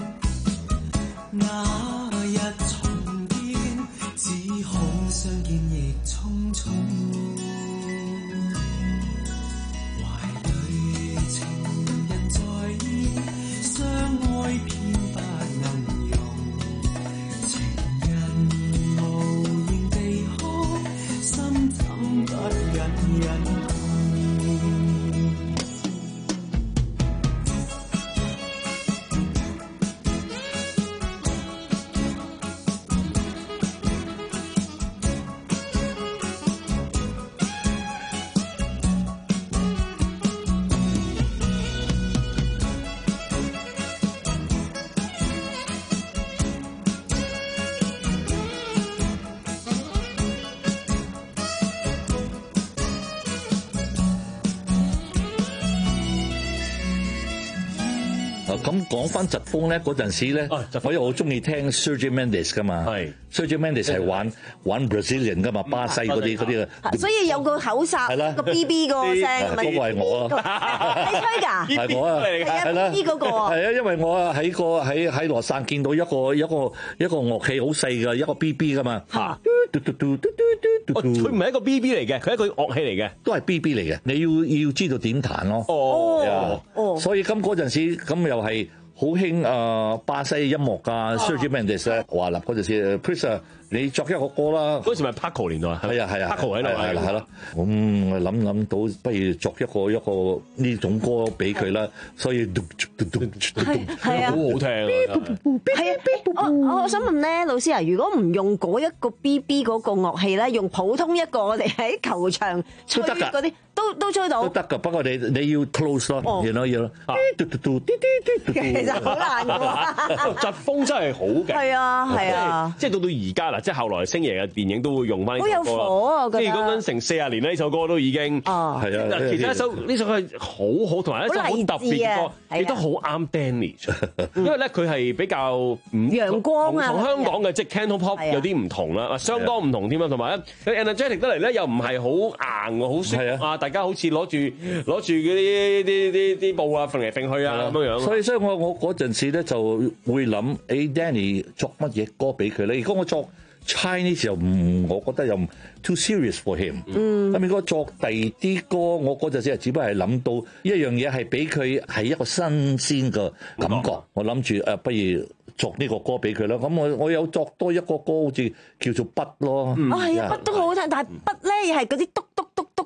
那日重見，只恐相見亦匆匆。 咁講翻疾風咧，嗰陣時咧，我又好中意聽 Sergio Mendes 噶嘛。係 Sergio Mendes 係玩玩 Brazilian 噶嘛，巴西嗰啲嗰啲啊。 所以有個口哨，個 B B 個聲， 嗰個係我啊。 你吹㗎？ 係我啊，係啦。 B B 嗰個啊。係啊，因為我啊喺個喺喺羅山見到一個一個一個樂器好細嘅一個 B B 噶嘛。嚇！嘟嘟嘟嘟嘟嘟。 佢唔係一個 B B 嚟嘅，佢係一個樂器嚟嘅， 都係 B B 嚟嘅。你要要知道點彈咯。 哦哦。所以咁嗰陣時咁又係。好興誒巴西音樂㗎 Sergio Mendes 咧華納嗰陣時 ，Pris 你作一個歌啦。 嗰時咪 Paco 年代啊， 係啊係啊 ，Paco 喺度係係咯。咁我諗諗到，不如作一個一個呢種歌俾佢啦。所以係啊， 好好聽啊。 係啊，我我想問咧，老師啊，如果唔用嗰一個 B B 嗰個樂器咧，用普通一個我哋喺球場吹嗰啲。都都吹到， 都得㗎。不過你你要 close 咯，要咯要咯。 其實好難㗎。 疾風真係好嘅。 係啊係啊。 Dạ. 即係到到而家啦，即係後來星爺嘅電影都會用翻呢首歌。 好有火啊！我覺得。 即係講緊成四十年啦，呢首歌都已經。 哦。 係啊。 其實一首呢首歌係好好，同埋一首好特別嘅歌，亦都好啱 Danny。因為咧佢係比較唔陽光啊， 同香港嘅即係 Cantopop 有啲唔同啦，相當唔同添啊。同埋咧 energetic 得嚟咧，又唔係好硬喎，好舒啊！大家好似攞住攞住嗰啲啲啲啲布啊，揈嚟揈去啊咁樣樣。 所以所以我我嗰陣時咧就會諗，誒 Danny 作乜嘢歌俾佢咧？如果我作 Chinese 又唔，我覺得又唔 too serious for him。嗯。咁如果作第二啲歌，我嗰陣時係只不過係諗到一樣嘢係俾佢係一個新鮮嘅感覺。嗯、我諗住誒，不如作呢個歌俾佢啦。咁我我有作多一個歌，好似叫做筆咯。 嗯、哦，係啊，筆都好好聽，但係筆咧又係嗰啲篤篤篤篤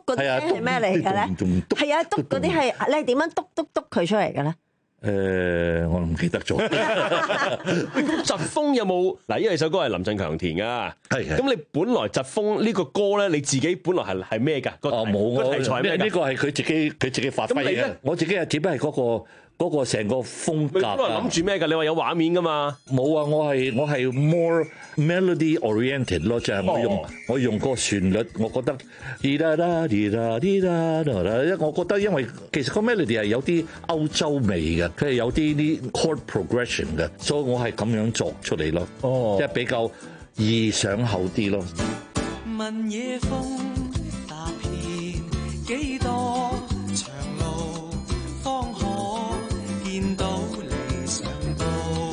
嗰啲係咩嚟嘅咧？係啊，篤嗰啲係你係點樣篤篤篤佢出嚟嘅咧？ 誒，我唔記得咗。 咁疾風有冇嗱？因為首歌係林振強填噶， 係。 咁你本來疾風呢個歌咧，你自己本來係係咩㗎？ 哦，冇個題材係咩㗎？ 呢個係佢自己佢自己發揮嘅。我自己係只不過係嗰個。嗰個成個風格啊！ 諗住咩㗎？你話有畫面㗎嘛？ 冇啊！我係我係 more melody oriented 咯，就係我用、哦、我用個旋律，我覺得滴啦啦滴啦滴啦啦，因我覺得因為其實個 melody 係有啲歐洲味嘅，佢係有啲啲 chord progression 嘅，所以我係咁樣作出嚟咯。哦，即係比較易上口啲咯。 問野風踏遍幾多長路，方可見到理想道，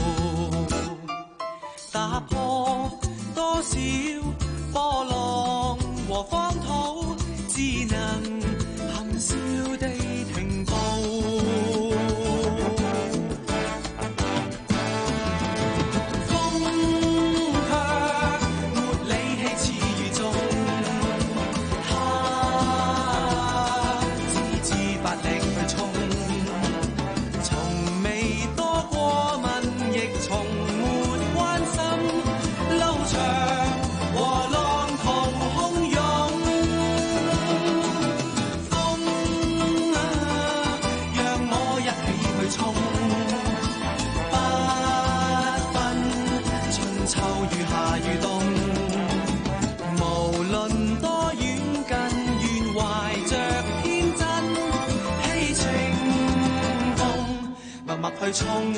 打破多少波浪和荒土，只能含笑地停步。風卻沒理氣似雨中，他只知發力去衝。默去衝。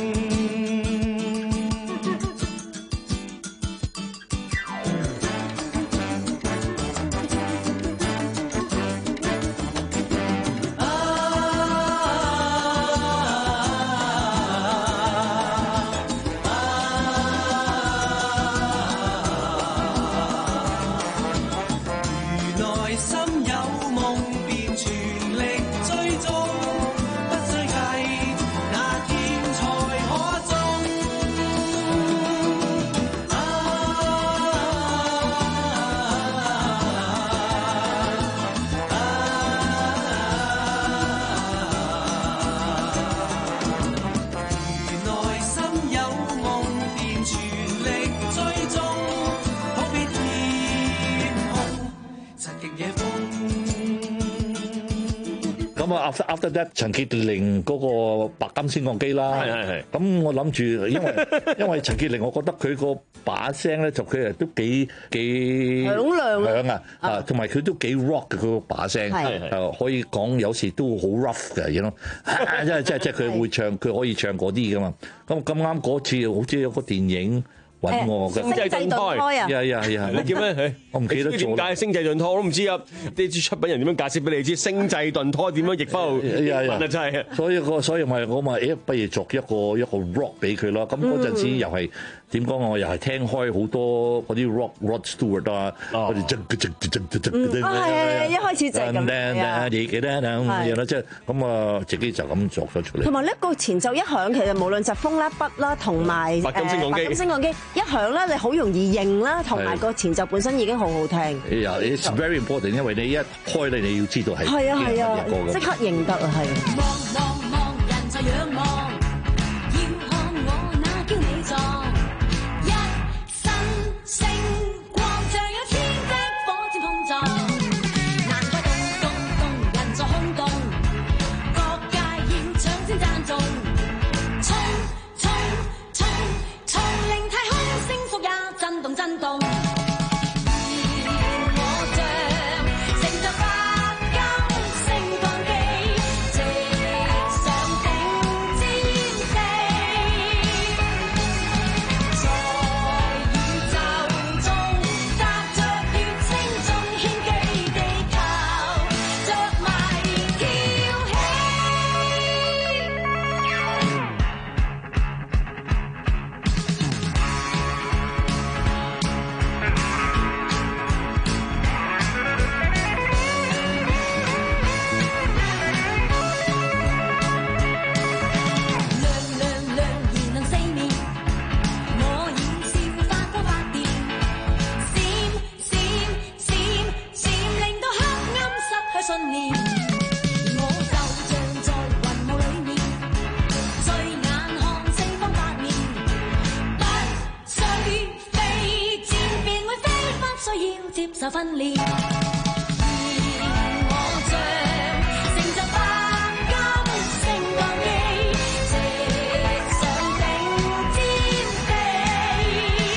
After after that， 陳潔靈嗰個白金升降機啦， 係係係。 咁我諗住，因為因為陳潔靈，我覺得佢個把聲咧就佢誒都幾幾響亮響啊，啊，同埋佢都幾 rock 嘅佢個把聲，誒可以講有時都好 rough 嘅，you know，即係即係即係佢會唱，佢可以唱嗰啲噶嘛。咁咁啱嗰次好似有個電影。揾我嘅星際盾胎啊！ 係啊係啊！ 你叫咩？ 我唔記得咗。 點解星際盾胎我都唔知啊！啲出品人點樣解釋俾你知？星際盾胎點樣譯翻到英文啊？真係。所以個所以咪我咪誒，不如作一個一個 rock 俾佢咯。咁嗰陣時又係點講？我又係聽開好多嗰啲 rock Rod Stewart 啊，我哋震震震震震。 啊係係，一開始就係咁樣。 你記得咁樣啦，即係咁啊，自己就咁作咗出嚟。 同埋呢個前奏一響，其實無論疾風啦、筆啦，同埋誒白金升降機。一響咧，你好容易認啦，同埋個前奏本身已經好好聽。 Yeah, it's very important， 因為你一開咧，你要知道係係啊係啊，即刻認得啊係。 望望望，人在仰望，要看我那驕你壯，一身星光像有天的火箭碰撞，難怪動動動，人在空洞，各界要搶先讚頌，衝衝衝衝，令太空星宿也震動震動。 訓練。願我像成就百金升降機，直上頂尖地，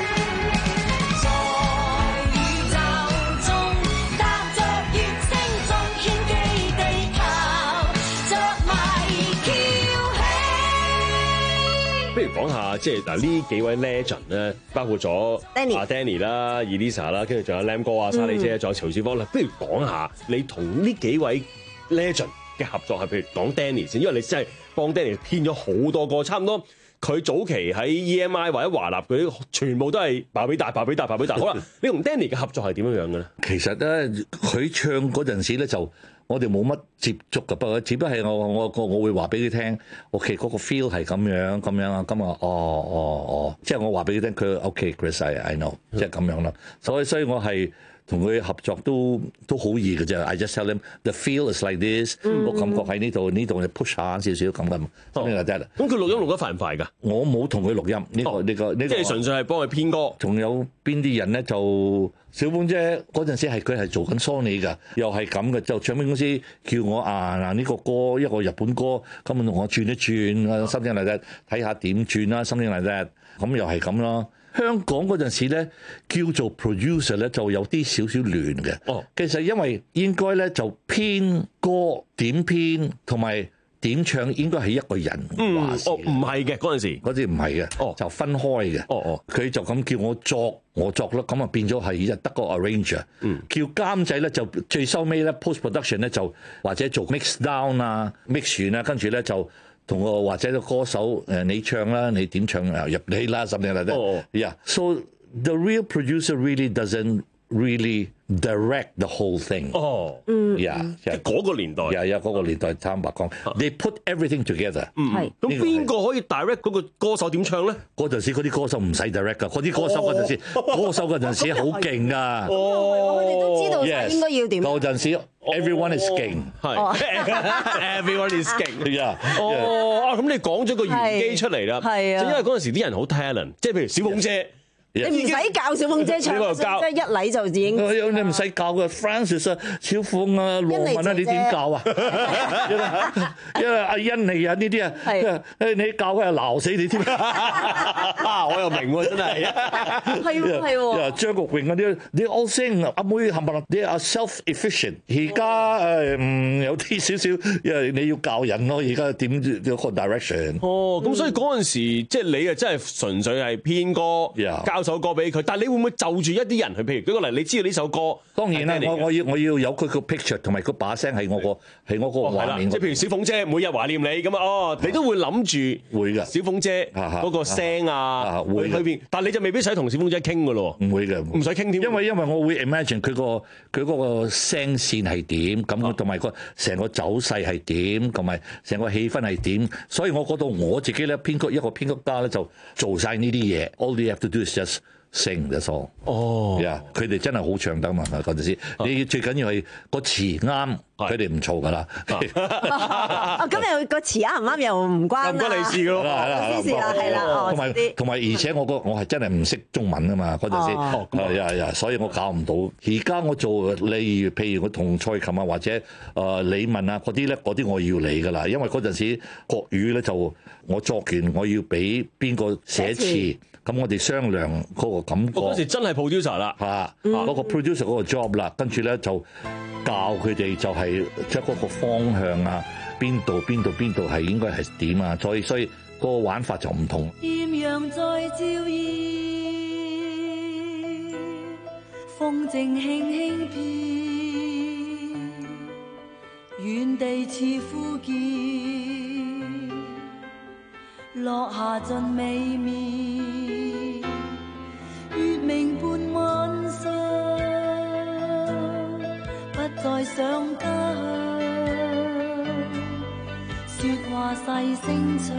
在宇宙中踏着月星中圈基地球，着迷翹起。 不如講下即係嗱呢幾位 legend 咧，包括咗 Danny 阿 Danny 啦、Elisa 啦，跟住仲有 Lam 哥啊、沙莉姐，仲有曹少芳啦。不如講下你同呢幾位 legend 嘅合作係，譬如講 Danny 先，因為你真係幫 Danny 編咗好多歌，差唔多佢早期喺 E M I 或者華納嗰啲，全部都係爆比達、爆比達、爆比達。好啦，你同 Danny 嘅合作係點樣樣嘅咧？ 其實咧，佢唱嗰陣時咧就。我哋冇乜接觸嘅，不過只不過係我我我我會話俾佢聽 ，OK 嗰個 feel 係咁樣咁樣啊，咁啊，哦哦哦，即係我話俾佢聽，佢 OK Chris I I know，即係咁樣啦。所以所以我係同佢合作都都好易嘅啫。I just tell him the feel is like this，個、嗯、感覺喺呢度呢度，你 push 下少少咁咁，咁就得啦。 咁佢錄音錄得快唔快㗎？ 我冇同佢錄音，呢、呢個呢、哦呢個呢、呢個， 即係純粹係幫佢編歌。 仲有邊啲人咧就？小鳳姐嗰陣時係佢係做緊 Sony 㗎，又係咁嘅，就唱片公司叫我啊嗱呢個歌一個日本歌，咁同我轉一轉啊，心聲嚟嘅，睇下點轉啦，心聲嚟嘅，咁又係咁咯。香港嗰陣時咧叫做 producer 咧就有啲少少亂嘅。哦，其實因為應該咧就編歌點編同埋。點唱應該係一個人話事。 哦，唔係嘅嗰陣時， 嗰啲唔係嘅，哦，就分開嘅。 哦哦， 佢就咁叫我作，我作咯，咁啊變咗係得個 arranger。嗯，叫監製咧就最收尾咧 post production 咧就或者做 mix down 啊 mix 完啊，跟住咧就同我或者個歌手誒你唱啦，你點唱啊入你啦，甚至係得。哦 yeah，so the real producer really doesn't really direct the whole thing。 哦， 嗯，呀， 即係嗰個年代， 呀呀，嗰個年代坦白講 ，they put everything together。 嗯，係。咁邊個可以 direct 嗰個歌手點唱咧？ 嗰陣時嗰啲歌手唔使 direct 噶，嗰啲歌手嗰陣時，歌手嗰陣時好勁噶。 哦，我哋都知道應該要點。 嗰陣時 everyone is 勁， 係 everyone is 勁。呀，哦，啊，咁你講咗個玄機出嚟啦，係啊，因為嗰陣時啲人好 talent，即係譬如小鳳姐。 你唔使教小鳳姐唱，即係一嚟就已經。 你唔使教嘅 Francis 啊、小鳳啊、羅文啊，你點教啊？因為阿欣妮啊呢啲啊，誒你教佢係鬧死你添。 啊，我又明喎，真係。 係喎係喎。 張國榮嗰啲，你 all sing 阿妹冚唪唥，你 are self-efficient。而家誒嗯有啲少少，因為你要教人咯。而家點有個 direction？ 哦，咁所以嗰陣時即係你啊，真係純粹係編歌教首歌俾佢，但係你會唔會就住一啲人去？譬如舉個例，你知道呢首歌， 當然啦，我我要我要有佢個 picture 同埋佢把聲係我個係我個畫面。 即係譬如小鳳姐每日懷念你咁啊，哦，你都會諗住會嘅。 小鳳姐嗰個聲啊， 會去邊？但係你就未必使同小鳳姐傾㗎咯。 唔會嘅， 唔使傾添。 因為因為我會 imagine 佢個佢嗰個聲線係點，咁同埋個成個走勢係點，同埋成個氣氛係點，所以我覺得我自己咧編曲一個編曲家咧就做晒呢啲嘢。All you have to do is just sing that's all。哦，呀，佢哋真係好唱得嘛嗰陣時，你最緊要係個詞啱，佢哋唔嘈噶啦。 哦，今日個詞啱唔啱又唔關唔關你事㗎咯，係啦， 先事啦，係啦。 同埋同埋，而且我個我係真係唔識中文啊嘛嗰陣時，係啊係啊，所以我搞唔到。而家我做例如譬如我同蔡琴啊或者誒李玟啊嗰啲咧，嗰啲我要嚟㗎啦，因為嗰陣時國語咧就我作完我要俾邊個寫詞。咁我哋商量嗰個感覺， 嗰時真係 producer 啦， 嚇，嗰個 producer 嗰個 job 啦，跟住咧就教佢哋就係即係嗰個方向啊，邊度邊度邊度係應該係點啊，所以所以個玩法就唔同。 豔陽在照耀，風靜輕輕飄，遠地似呼叫，落下盡美妙。月明伴晚上，不再想家鄉，說話細聲唱，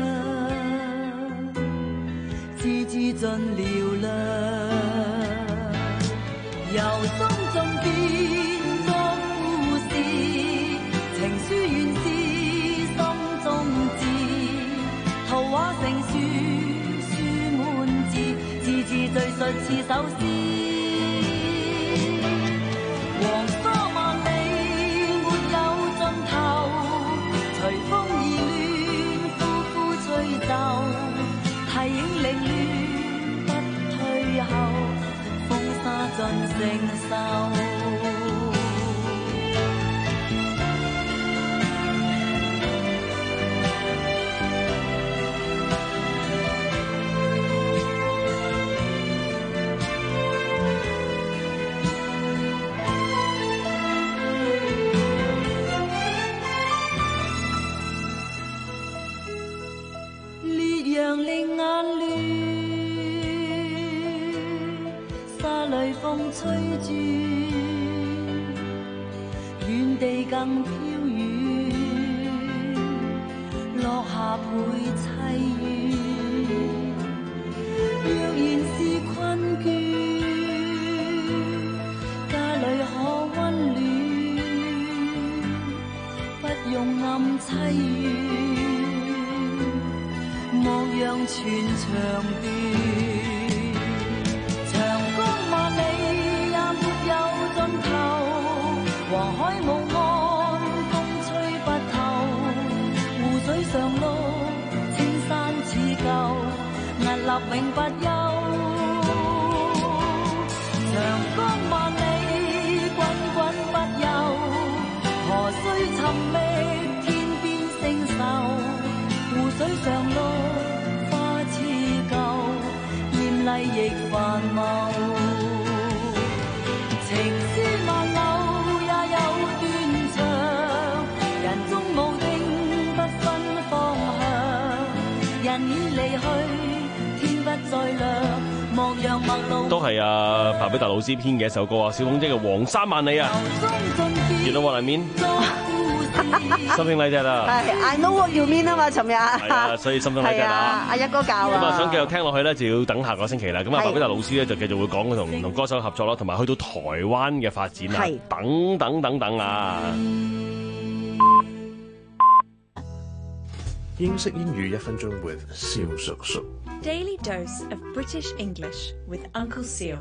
字字盡嘹亮，由心中變作故事，情書原是心中字，圖畫成書，書滿字，字字敘述似首詩。 沙裏風吹住，遠地更飄遠，落霞配凄雨。若然是困倦，家裏可溫暖，不用暗凄怨，莫讓全長斷。長江萬里也沒有盡頭，黃海無岸，風吹不透。湖水上路，千山似舊，屹立永不休。長江萬里，滾滾不休，河水尋覓，天邊星宿。湖水上路，花似舊，艷麗亦繁茂。情絲萬縷也有斷腸，人終無定，不分方向。人已離去，天不再亮，莫讓陌路。 都係啊，白比達老師編嘅一首歌啊，小鳳姐嘅《黃山萬里》啊。You know what I mean? Something like that 啦。 係 I know what you mean 啊嘛，尋日。 係啊，所以 something like that 啊。 阿一哥教啊。 咁啊，想繼續聽落去咧，就要等下個星期啦。咁啊，白比達老師咧就繼續會講佢同唔同歌手合作啦，同埋去到台灣嘅發展啊，等等等等啊。 英式英語一分鐘 with 蕭叔叔。 Daily dose of British English with Uncle Seal.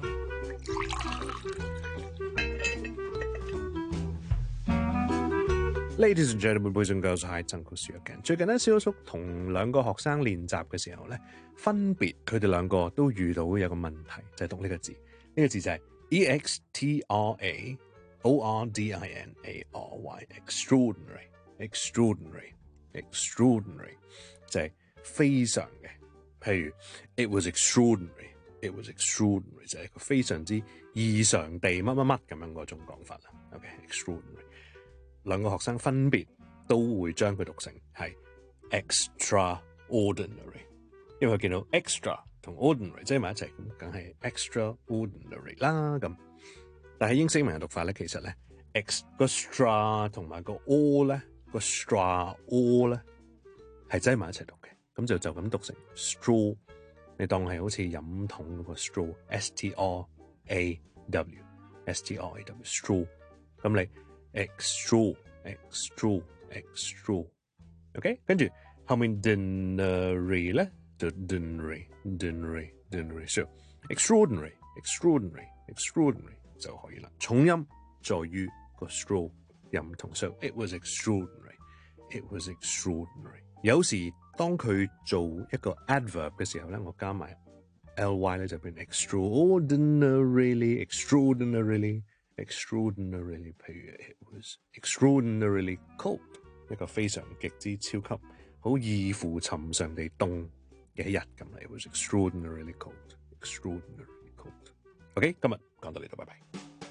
Ladies and gentlemen, boys and girls, hi, Uncle Seal again. 最近咧，蕭叔同兩個學生練習嘅時候咧，分別佢哋兩個都遇到有個問題，就係、是、讀呢個字。呢、這個字就係 E X T R A O R D I N A R Y extraordinary, extraordinary, extraordinary 就係非常嘅。譬如 It was extraordinary, it was extraordinary 就係一個非常之異常地乜乜乜咁樣嗰種講法啦。OK, extraordinary。兩個學生分別都會將佢讀成係 extraordinary， 因為佢見到 extra 同 ordinary 擠埋一齊，咁梗係 extraordinary 啦咁。但係英式英文嘅讀法咧，其實咧 x 個 stra 同埋個 o 咧個 stra o 咧係擠埋一齊讀嘅，咁就就咁讀成 straw。你當係好似飲筒嗰個 straw S T R A W S T R A W straw， 咁你。extra extra extra OK 跟住後面 dinnery 咧就 dinnery dinnery dinnery so extraordinary extraordinary extraordinary 就可以啦。重音在於個 straw 音同 so it was extraordinary it was extraordinary。 有時當佢做一個 adverb 嘅時候咧，我加埋 ly 咧就變 extraordinarily extraordinarily extraordinarily， 譬如 it was extraordinarily cold， 一個非常極之超級好異乎尋常地凍嘅一日咁啦。It was extraordinarily cold， extraordinarily cold。OK， 今日講到呢度，拜拜。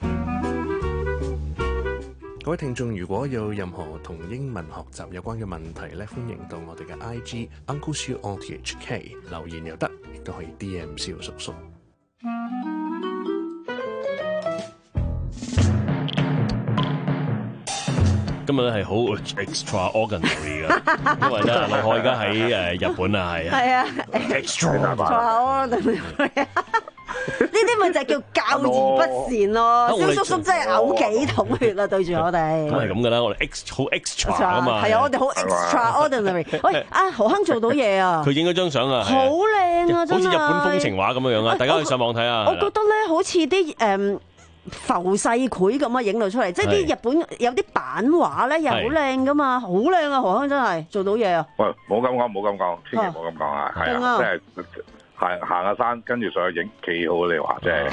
各位聽眾，如果有任何同英文學習有關嘅問題咧，歡迎到我哋嘅 I G Uncle Siu O T H K 留言又得，亦都可以 D M 蕭叔叔。 今日咧係好 extraordinary 嘅，因為咧劉海而家喺誒日本啊，係啊，係啊 extraordinary 呢啲咪就係叫教而不善咯。蕭叔叔真係嘔幾桶血啦，對住我哋。 咁係咁噶啦，我哋 ex 好 extra 啊嘛。 係啊，我哋好 extraordinary。喂，啊何亨做到嘢啊！ 佢影咗張相啊， 好靚啊，真係。 好似日本風情畫咁樣樣啊，大家可以上網睇下。 我覺得咧，好似啲誒浮世繪咁啊，影到出嚟，即係啲日本有啲版畫咧，又好靚噶嘛，好靚啊！何亨真係做到嘢啊！ 喂，冇咁講，冇咁講，千祈唔好咁講啊！係啊，即係。行行下山，跟住上去影幾好，你話即係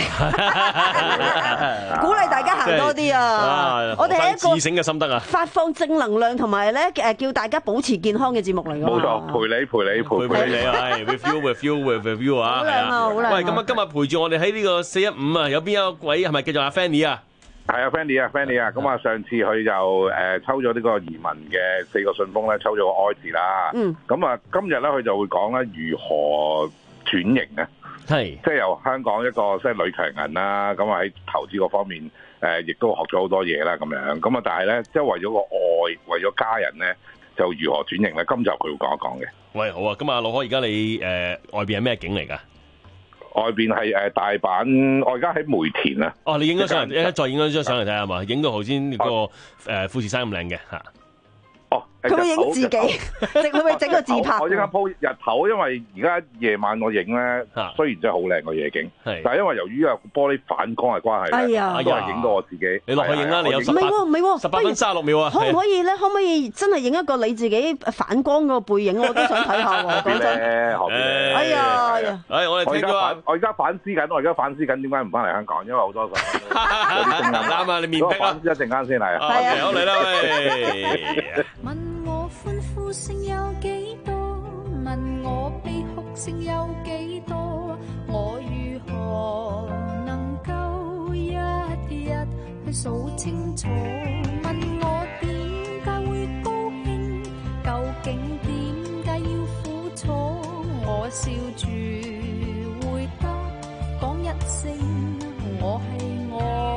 鼓勵大家行多啲啊！我哋係一個自省嘅心得啊， 發放正能量同埋咧誒，叫大家保持健康嘅節目嚟㗎。 冇錯，陪你陪你陪陪你係 with you with you with you 啊！ 好靚啊，好靚！ 喂，咁啊，今日陪住我哋喺呢個四一五啊，有邊一個位係咪繼續阿 Fanny 啊？ 係啊 ，Fanny 啊 ，Fanny 啊！咁啊，上次佢就誒抽咗呢個移民嘅四個信封咧，抽咗個哀字啦。嗯。咁啊，今日咧佢就會講咧如何轉型啊， 係即係由香港一個即係女強人啦，咁啊喺投資嗰方面誒，亦、呃、都學咗好多嘢啦咁樣。咁啊，但係咧，即係為咗個愛，為咗家人咧，就如何轉型咧？今集佢會講一講嘅。 喂，好啊！咁啊，老可而家你誒、呃、外邊係咩景嚟㗎？ 外邊係誒大阪，我而家喺梅田啊。 哦，你影咗上嚟，一再影咗張相嚟睇下嘛？影到頭先嗰個誒富士山咁靚嘅嚇。 哦， 佢會影自己，直佢會整個自拍。 我依家鋪日頭，因為而家夜晚我影咧，雖然真係好靚個夜景，但係因為由於有玻璃反光嘅關係咧，都係影到我自己。 你落去影啦，你有十八， 唔係喎，唔係喎， 十八分三十六秒啊！ 可唔可以咧？可唔可以真係影一個你自己反光個背影？我都想睇下喎。講真，哎呀， 哎，我哋聽咗啊！ 我而家反思緊，我而家反思緊，點解唔翻嚟香港？因為好多時候有啲聲音啱啊！你面壁啊！ 一陣間先嚟啊！ 係啊，好嚟啦喂！ 問我歡呼聲有幾多？問我悲哭聲有幾多？我如何能夠一日去數清楚？問我點解會高興？究竟點解要苦楚？我笑住回答，講一聲我係我。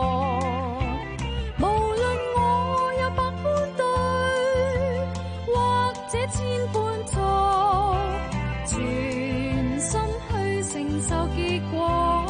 無論我有百般對，或者千般錯，全心去承受結果。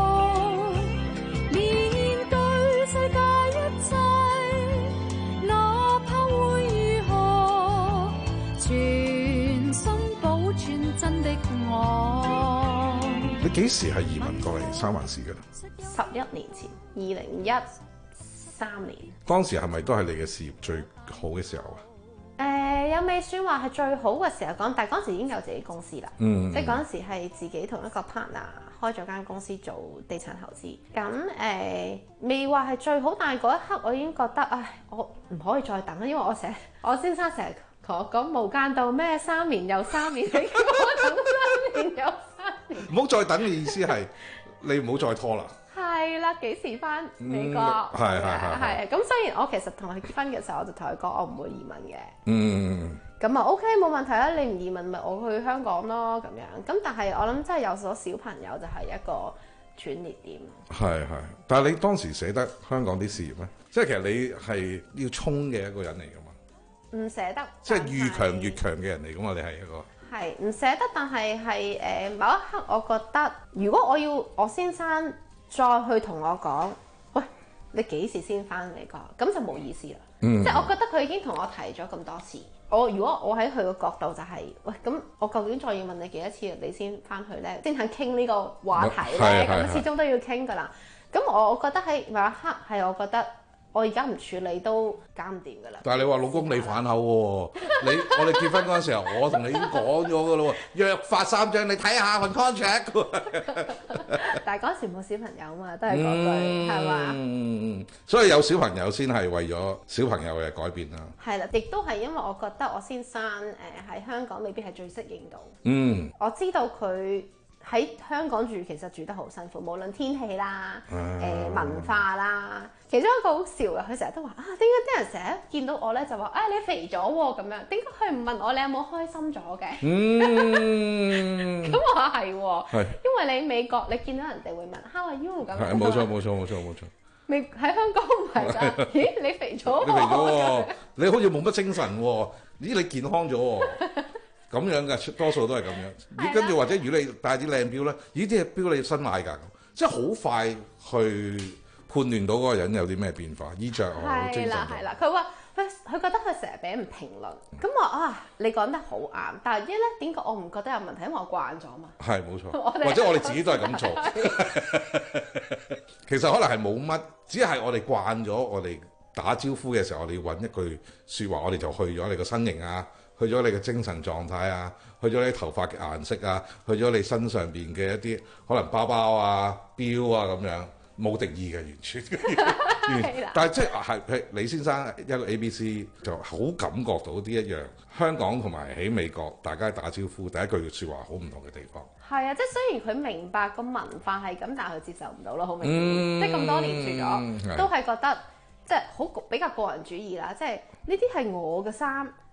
面對世界一切，哪怕會如何，全心保存真的我。 你幾時係移民過嚟三藩市嘅咧？ 十一年前，二零一三年。 當時係咪都係你嘅事業最好嘅時候啊？ 誒、呃，有未算話係最好嘅時候講，但係嗰陣時已經有自己公司啦。嗯，即係嗰陣時係自己同一個 partner 開咗間公司做地產投資。咁誒、呃，未話係最好，但係嗰一刻我已經覺得，唉，我唔可以再等啦，因為我成日，我先生成日同我講無間道咩三年又三年，你叫我等三年又三年。 唔好再等嘅意思係你唔好再拖啦。 係啦，幾時翻美國？ 係係係係。 咁雖然我其實同佢結婚嘅時候，我就同佢講我唔會移民嘅。 嗯。 咁啊 OK 冇問題啦，你唔移民咪我去香港咯咁樣。咁但係我諗真係有咗小朋友就係一個轉捩點。係係，但係你當時捨得香港啲事業咩？即係其實你係要衝嘅一個人嚟㗎嘛。 唔捨得。 即係越強越強嘅人嚟㗎嘛，你係一個。 係唔捨得，但係係誒某一刻我覺得，如果我要我先生再去同我講，喂，你幾時先翻美國？咁就冇意思啦。嗯、即係我覺得佢已經同我提咗咁多次。我如果我喺佢個角度就係、是，喂，咁我究竟再要問你幾多次，你先翻去咧，先肯傾呢個話題咧？咁始終都要傾噶啦。咁我我覺得喺某一刻係我覺得。我而家唔處理都搞唔掂噶啦。 但係你話老公你反口喎，你我哋結婚嗰陣時候，我同你已經講咗噶咯喎，約法三章，你睇下份 contract。 但係嗰時冇小朋友嘛，都係嗰句係嘛？ 嗯，所以有小朋友先係為咗小朋友嘅改變啦。 係啦，亦都係因為我覺得我先生誒喺香港未必係最適應到。 嗯， 我知道佢。喺香港住其實住得好辛苦，無論天氣啦、誒、呃、文化啦。其中一個好笑嘅，佢成日都話啊，點解啲人成日見到我咧就話啊你肥咗喎咁樣？點解佢唔問我你有冇開心咗嘅？嗯，咁我話係喎，因為你美國你見到人哋會問 How are you 咁樣。係冇錯冇錯冇錯冇錯。未喺香港唔係㗎，咦你肥咗？你肥咗喎， 你好似冇乜精神喎，咦你健康咗喎。咁樣嘅，多數都係咁樣。咦，跟住或者如果你戴啲靚錶咧，咦啲係錶你新買㗎，即係好快去判斷到嗰個人有啲咩變化，衣着好精神。係啦係啦， 佢話佢佢覺得佢成日俾人評論，咁我啊你講得好啱，但係咧點解我唔覺得有問題？因為我慣咗嘛。係冇錯，或者我哋自己都係咁做。 其實可能係冇乜，只係我哋慣咗，我哋打招呼嘅時候，我哋要揾一句説話，我哋就去咗你個身形啊。去咗你嘅精神狀態啊，去咗你頭髮嘅顏色啊，去咗你身上邊嘅一啲可能包包啊、錶啊咁樣，冇敵意嘅完全。但係即係係李先生一個 A B C 就好感覺到呢一樣香港同埋喺美國大家打招呼第一句説話好唔同嘅地方。 係啊，即係雖然佢明白個文化係咁，但係佢接受唔到咯，好明顯。嗯、即係咁多年住咗，都係覺得即係好比較個人主義啦。即係呢啲係我嘅衫。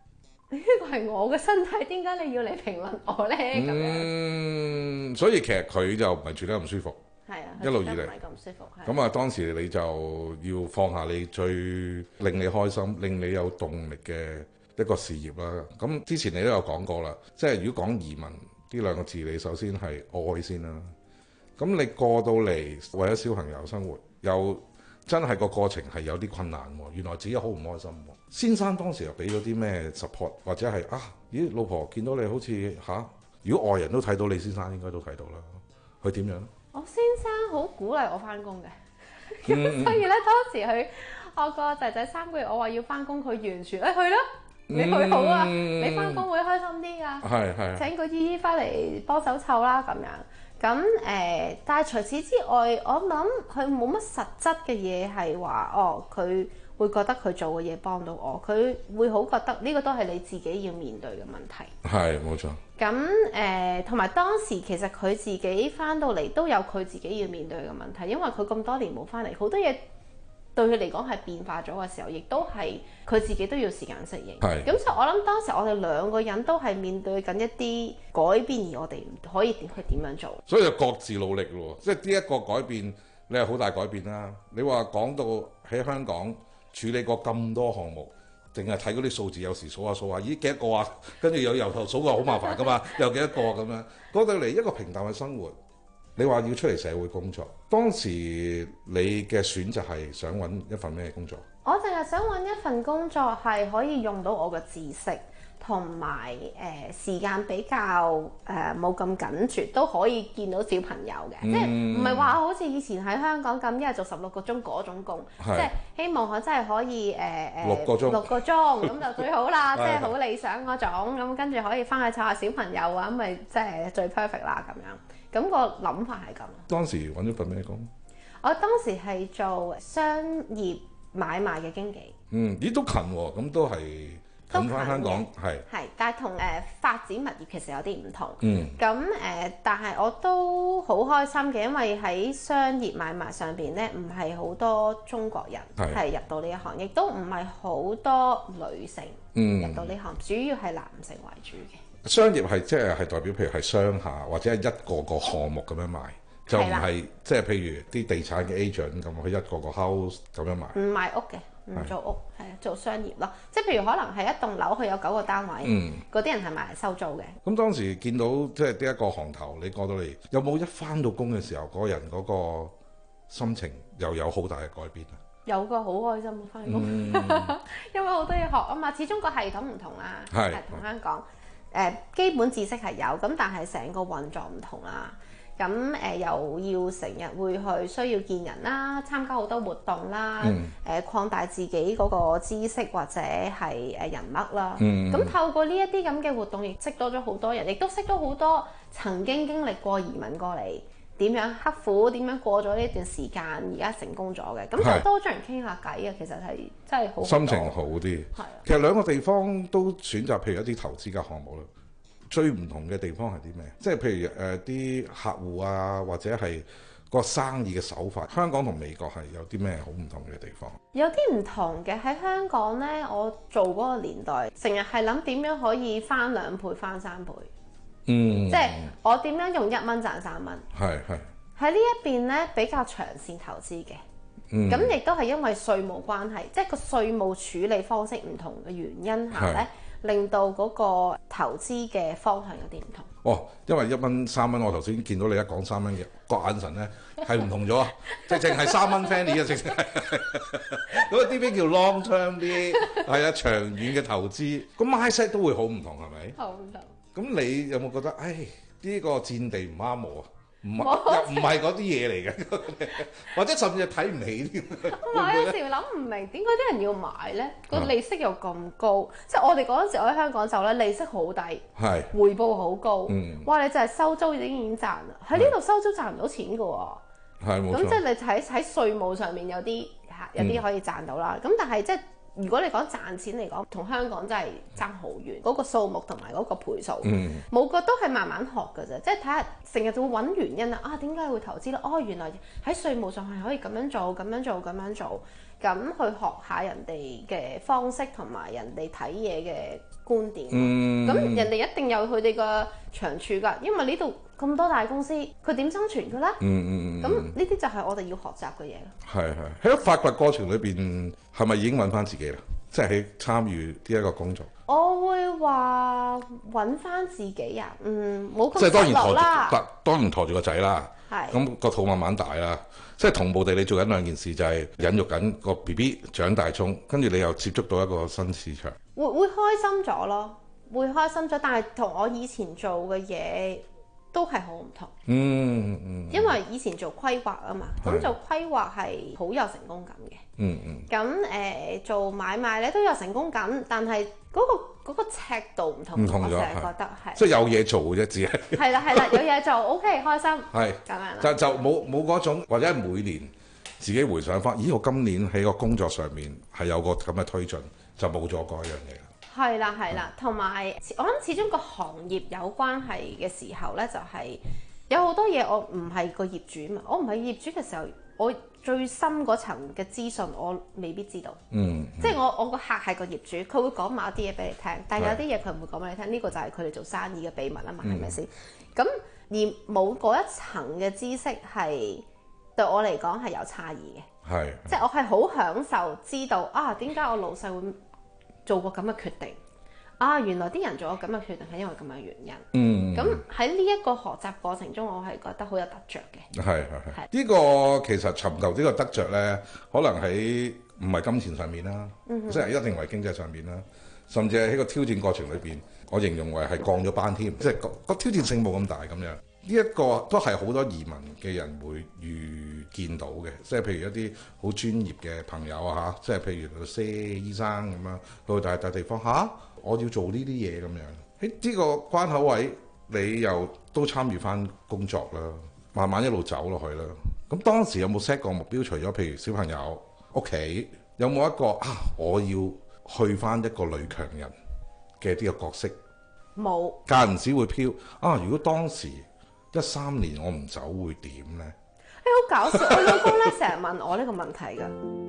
呢個係我嘅身體，點解你要嚟評論我咧？咁樣， 嗯，所以其實佢就唔係住得咁舒服， 係啊， 一路以嚟唔係咁舒服。 咁啊，當時你就要放下你最令你開心、令你有動力嘅一個事業啦。咁之前你都有講過啦，即係如果講移民呢兩個字，你首先係愛先啦。咁你過到嚟為咗小朋友生活，又真係個過程係有啲困難喎。原來自己好唔開心喎。先生當時又俾咗啲咩 support，或者係啊？咦，老婆見到你好似嚇、啊，如果外人都睇到你，先生應該都睇到啦。佢點樣？ 我先生好鼓勵我翻工嘅，咁、 嗯、 所以咧當時佢我個仔仔三個月，我話要翻工，佢完全誒去啦，你去好啊，嗯、你翻工會開心啲㗎， 係係請個姨姨翻嚟幫手湊啦咁樣。咁誒、呃，但係除此之外，我諗佢冇乜實質嘅嘢係話，哦，佢會覺得佢做嘅嘢幫到我，佢會好覺得呢個都係你自己要面對嘅問題。 係冇錯。 咁誒，同、呃、埋當時其實佢自己翻到嚟都有佢自己要面對嘅問題，因為佢咁多年冇翻嚟，好多嘢對佢嚟講係變化咗嘅時候，亦都係佢自己都要時間適應。係。咁所以我諗當時我哋兩個人都係面對緊一啲改變，而我哋可以點去點樣做。 所以就各自努力咯，即係呢一個改變，你係好大改變啦。你話講到喺香港處理過咁多項目，淨係睇嗰啲數字，有時數下數下，咦幾多個啊？跟住又由頭數過，好麻煩噶嘛，又幾多個咁樣。過到嚟一個平淡嘅生活。你話要出嚟社會工作，當時你嘅選擇係想揾一份咩工作？ 我淨係想揾一份工作係可以用到我嘅知識，同埋誒時間比較誒冇咁緊絕，都可以見到小朋友嘅，嗯、即係唔係話好似以前喺香港咁一日做十六個鐘嗰種工，即係希望我真係可以誒誒、呃、六個鐘六個鐘咁就最好啦，即係好理想嗰種，咁跟住可以翻去湊下小朋友啊，咁咪即係最 perfect 啦咁樣。咁個諗法係咁。當時揾咗份咩工？ 我當時係做商業買賣嘅經紀。 嗯，咦都近喎，咁都係近翻香港，係。係， 但係同誒發展物業其實有啲唔同。 嗯。 咁誒、呃，但係我都好開心嘅，因為喺商業買賣上邊咧，唔係好多中國人係入到呢一行，亦都唔係好多女性入到呢行，嗯、主要係男性為主嘅。 商業係即係係代表，譬如係商廈或者係一個個項目咁樣賣，就唔係即係譬如啲地產嘅 agent 咁，佢一個個 house 咁樣賣。唔賣屋嘅，唔做屋，係啊，做商業咯。即係譬如可能係一棟樓，佢有九個單位，嗰啲、嗯、人係買嚟收租嘅。咁當時見到即係呢一個行頭，你過到嚟，有冇一返到工嘅時候，嗰、嗰個人嗰個心情又有好大嘅改變啊？有個好開心啊，返工，嗯、因為好多嘢學啊嘛，始終個系統唔同啦，係同香港。誒基本知識係有，咁但係成個運作唔同啦。咁誒、呃、又要成日會去需要見人啦，參加好多活動啦，誒、嗯呃、擴大自己嗰個知識或者係誒人脈啦。咁、嗯、透過呢一啲咁嘅活動，亦識多咗好多人，亦都識到好多曾經經歷過移民過嚟，點樣刻苦，點樣過咗呢段時間，而家成功咗嘅，咁就多咗人傾下偈啊！其實係真係好心情好啲。係啊，其實兩個地方都選擇，譬如一啲投資嘅項目啦。最唔同嘅地方係啲咩？即係譬如誒啲、呃、客戶啊，或者係個生意嘅手法，香港同美國係有啲咩好唔同嘅地方？有啲唔同嘅喺香港呢，我做嗰個年代，成日係諗點樣可以翻兩倍、翻三倍。嗯，即係我點樣用一蚊賺三蚊？係係喺呢一邊咧比較長線投資嘅，咁亦都係因為稅務關係，即係個稅務處理方式唔同嘅原因下咧，令到嗰個投資嘅方向有啲唔同。哦，因為一蚊三蚊，我頭先見到你一講三蚊嘅個眼神咧係唔同咗，即係淨係三蚊 Fanny 啊，直情係嗰啲咩叫 long term 啲，係啊，長遠嘅投資，個 mindset 都會好唔同，係咪？好唔同。咁你有冇覺得，唉，呢個戰地唔啱我啊？唔係又唔係嗰啲嘢嚟嘅，或者甚至係睇唔起添。我有時諗唔明點解啲人要買咧？個利息又咁高，即係我哋嗰陣時我喺香港就咧利息好低，係回報好高。嗯，哇！你就係收租已經已經賺啦，喺呢度收租賺唔到錢㗎喎。係冇錯。咁即係你喺喺稅務上面有啲有啲可以賺到啦。咁但係即係如果你講賺錢嚟講，同香港真係爭好遠，嗰、嗰個數目同埋嗰個倍數，嗯，冇個都係慢慢學㗎啫，即係睇下成日就會揾原因啊，啊點解會投資咧？哦，原來喺稅務上係可以咁樣做、咁樣做、咁樣做，咁去學下人哋嘅方式同埋人哋睇嘢嘅觀點，咁、嗯、人哋一定有佢哋嘅長處㗎，因為呢度咁多大公司，佢點生存㗎咧？嗯嗯咁呢啲就係我哋要學習嘅嘢咯。係係喺發掘過程裏邊，係咪已經揾翻自己啦？即係喺參與呢一個工作。 我會話揾翻自己啊，嗯，冇咁即係當然失落啦。 當當然陀住個仔啦， 係咁個肚慢慢大啦。即係同步地，你做緊兩件事，就係孕育緊個 B B 長大中，跟住你又接觸到一個新市場。 會會開心咗咯，會開心咗，但係同我以前做嘅嘢都係好唔同。嗯嗯。因為以前做規劃啊嘛，咁做規劃係好有成功感嘅。嗯嗯。咁誒、呃、做買賣咧都有成功感，但係嗰、嗰個嗰個尺度唔同。唔同咗。我成日覺得係。 即係有嘢做嘅啫，只係。係啦係啦，有嘢做，OK 開心。係。咁樣啦。 就就冇冇嗰種，或者每年自己回想翻，咦我今年喺個工作上面係有個咁嘅推進，就冇咗嗰樣嘢。 係啦係啦，同埋我諗始終個行業有關係嘅時候咧，就係、是、有好多嘢我唔係個業主嘛，我唔係業主嘅時候，我最深嗰層嘅資訊我未必知道。嗯，嗯即係我我個客係個業主，佢會講某啲嘢俾你聽，但係有啲嘢佢唔會講俾你聽，呢、呢個就係佢哋做生意嘅秘密啊嘛，係咪先？咁而冇嗰一層嘅知識係對我嚟講係有差異嘅。係，即係我係好享受知道啊點解我老細會做過咁嘅決定啊！原來啲人做過咁嘅決定係因為咁嘅原因。嗯，咁喺呢一個學習過程中，我係覺得好有得着嘅。係係係。呢個其實尋求呢個得着咧，可能喺唔係金錢上面啦，嗯、即係一定係經濟上面啦，甚至係喺個挑戰過程裏邊，我形容為係降咗班添，即係個個挑戰性冇咁大咁樣。呢一個都係好多移民嘅人會遇見到嘅，即係譬如一啲好專業嘅朋友啊嚇，即係譬如律師、醫生咁樣到大大地方嚇、啊，我要做呢啲嘢咁樣。喺呢個關口位，你又都參與翻工作啦，慢慢一路走落去啦。咁當時有冇 set 個目標？除咗譬如小朋友屋企，有冇一個啊？我要去翻一個女強人嘅呢個角色？冇。間唔時會飄啊！如果當時一三年我唔走會點咧？誒好搞笑！我老公咧成日問我呢個問題㗎。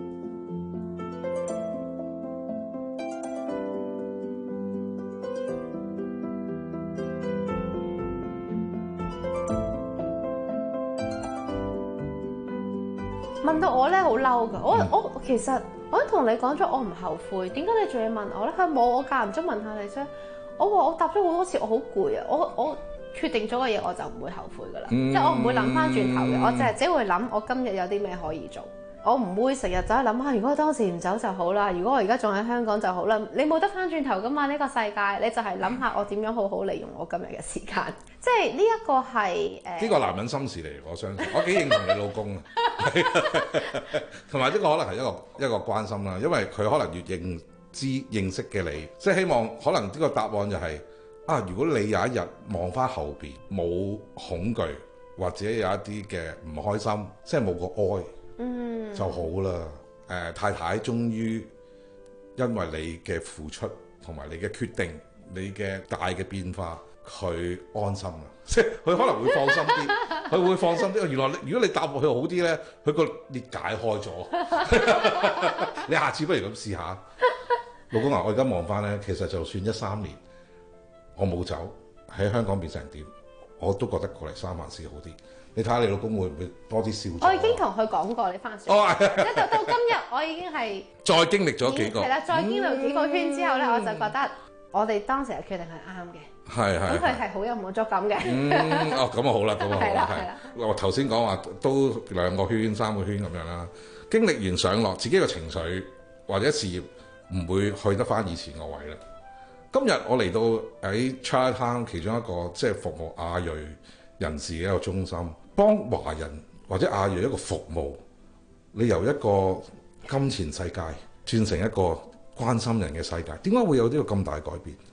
問到我咧好嬲㗎。我、嗯、我其實我都同你講咗，我唔後悔。點解你仲要問我咧？佢冇，我間唔中問下你啫。我話我答咗好多次，我好攰啊！我我。決定咗嘅嘢我就唔會後悔噶啦，嗯、即係我唔會諗翻轉頭嘅，嗯、我淨係只會諗我今日有啲咩可以做，我唔會成日走去諗下如果當時唔走就好啦，如果我而家仲喺香港就好啦。你冇得翻轉頭噶嘛？呢、呢個世界你就係諗下我點樣好好利用我今日嘅時間，即係呢一個係誒。呢個男人心事嚟，我相信，我幾認同你老公啊，同埋呢個可能係一個一個關心啦，因為佢可能越認知認識嘅你，即係希望可能呢個答案就係、是。啊！如果你有一日望翻後邊冇恐懼，或者有一啲嘅唔開心，即係冇個哀，嗯，就好啦。誒、呃，太太終於因為你嘅付出同埋你嘅決定，你嘅大嘅變化，佢安心啦。即係佢可能會放心啲，佢會放心啲。原來你如果你答落去好啲咧，佢個裂解開咗。你下次不如咁試下，老公啊！我而家望翻咧，其實就算一三年。我冇走喺香港變成點，我都覺得過嚟三藩市好啲。你睇下你老公會唔會多啲笑？我已經同佢講過你翻船，哦、一到到今日我已經係再經歷咗幾個係啦，再經歷幾個圈之後咧，嗯、我就覺得我哋當時嘅決定係啱嘅。係係咁，佢係好有滿足感嘅。嗯，哦咁啊好啦，咁啊好啦，係。我頭先講話都兩個圈、三個圈咁樣啦。經歷完上落，自己嘅情緒或者事業唔會去得翻以前個位啦。今日我嚟到喺 Chinatown 其中一個即係服務亞裔人士嘅一個中心，幫華人或者亞裔一個服務。你由一個金錢世界轉成一個關心人嘅世界，點解會有呢個咁大改變？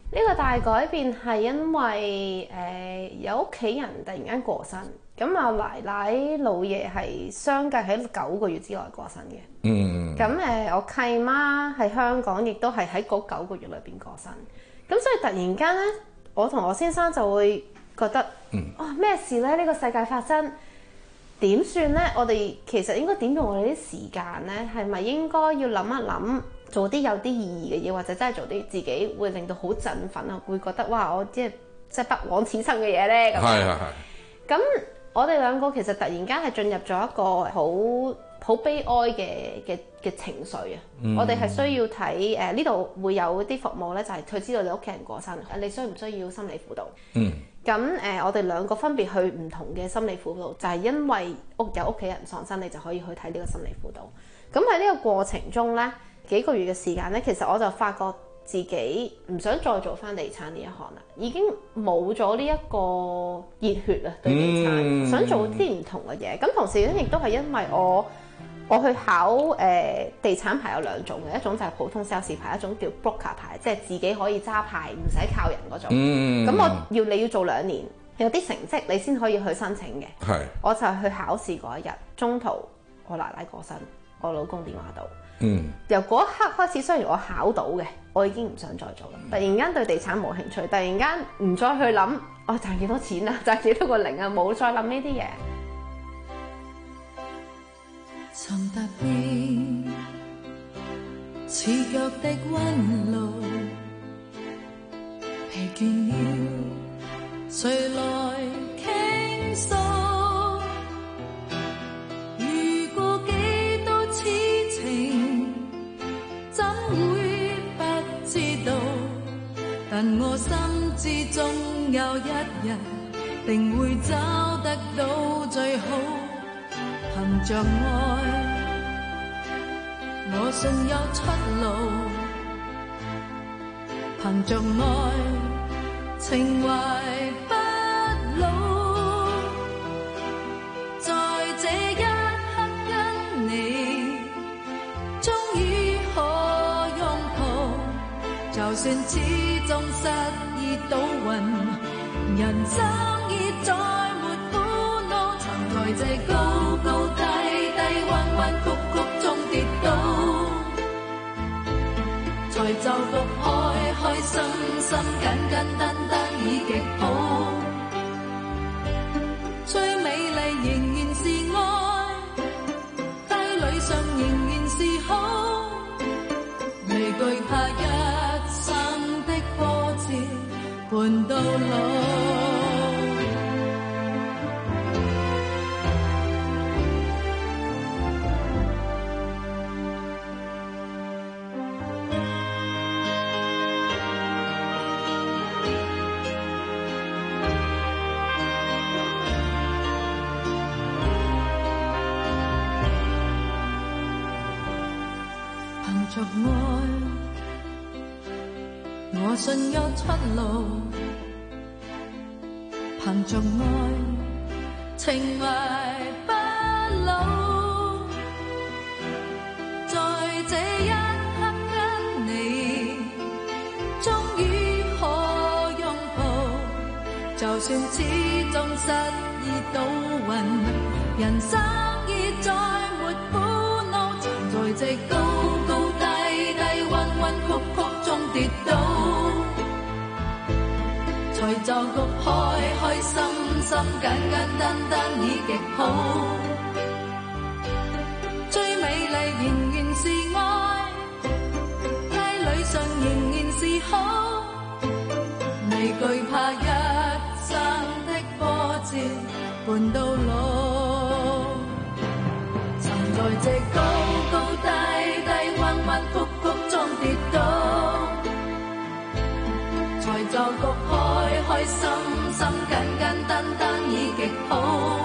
呢個大改變係因為誒、呃、有屋企人突然間過身，咁啊奶奶老爺係相繼喺九個月之內過身嘅。嗯。咁誒、呃，我契媽喺香港，亦都係喺嗰九個月裏邊過身。咁所以突然間咧，我同我先生就會覺得，嗯、哦咩事咧？呢、呢個世界發生點算咧？我哋其實應該點用我哋啲時間咧？係咪應該要諗一諗？做啲有啲意義嘅嘢，或者真係做啲自己會令到好振奮啊，會覺得哇！我即係即係不枉此生嘅嘢咧咁。係係係。咁我哋兩個其實突然間係進入咗一個好好悲哀嘅嘅嘅情緒啊！嗯、我哋係需要睇誒呢度會有啲服務咧，就係佢知道你屋企人過身，你需唔需要心理輔導？嗯。咁誒、呃，我哋兩個分別去唔同嘅心理輔導，就係、是、因為屋有屋企人喪生，你就可以去睇呢個心理輔導。咁喺呢個過程中咧，幾個月嘅時間咧，其實我就發覺自己唔想再做翻地產呢一行啦，已經冇咗呢一個熱血啊對地產，嗯、想做啲唔同嘅嘢。咁同時咧，亦都係因為我我去考誒、呃、地產牌有兩種嘅，一種就係普通 sales 牌，一種叫 broker 牌，即係自己可以揸牌唔使靠人嗰種。咁、嗯、我要你要做兩年，有啲成績你先可以去申請嘅。係，我就係去考試嗰一日，中途我奶奶過身，我老公電話到。嗯，由嗰一刻開始，雖然我考到嘅，我已經唔想再做啦。突然間對地產冇興趣，突然間唔再去諗我賺幾多錢啊，賺幾多個零啊，冇再諗呢啲嘢。 曾踏遍刺腳的溫路，疲倦了，誰來傾訴？遇過幾多次情，怎會不知道？但我心知總有一日，定會找得到最好。憑着愛，我信有出路。憑着愛，情懷不老。在這一刻跟你，終於可擁抱。就算始終失意倒運，人生已再沒苦惱。曾在這高高低低、彎彎曲曲中跌倒，才就覺開開心心、簡簡單單已極好。最美麗仍然是愛，低裏上仍然是好，未懼怕一生的波折伴到老。憑着愛，我信有出路。憑着愛，情懷不老。在這一刻跟你，終於可擁抱。就算始終失意倒運，人生已再沒苦惱。曾在這高高低低、彎彎曲曲中跌倒，才就覺開開心心、簡簡單單已極好。最美麗仍然是愛，街裏上仍然是好，未懼怕一生的波折伴到老。曾在這高高低低、彎彎曲曲中跌倒，才就覺開開心心、簡簡單單已極好。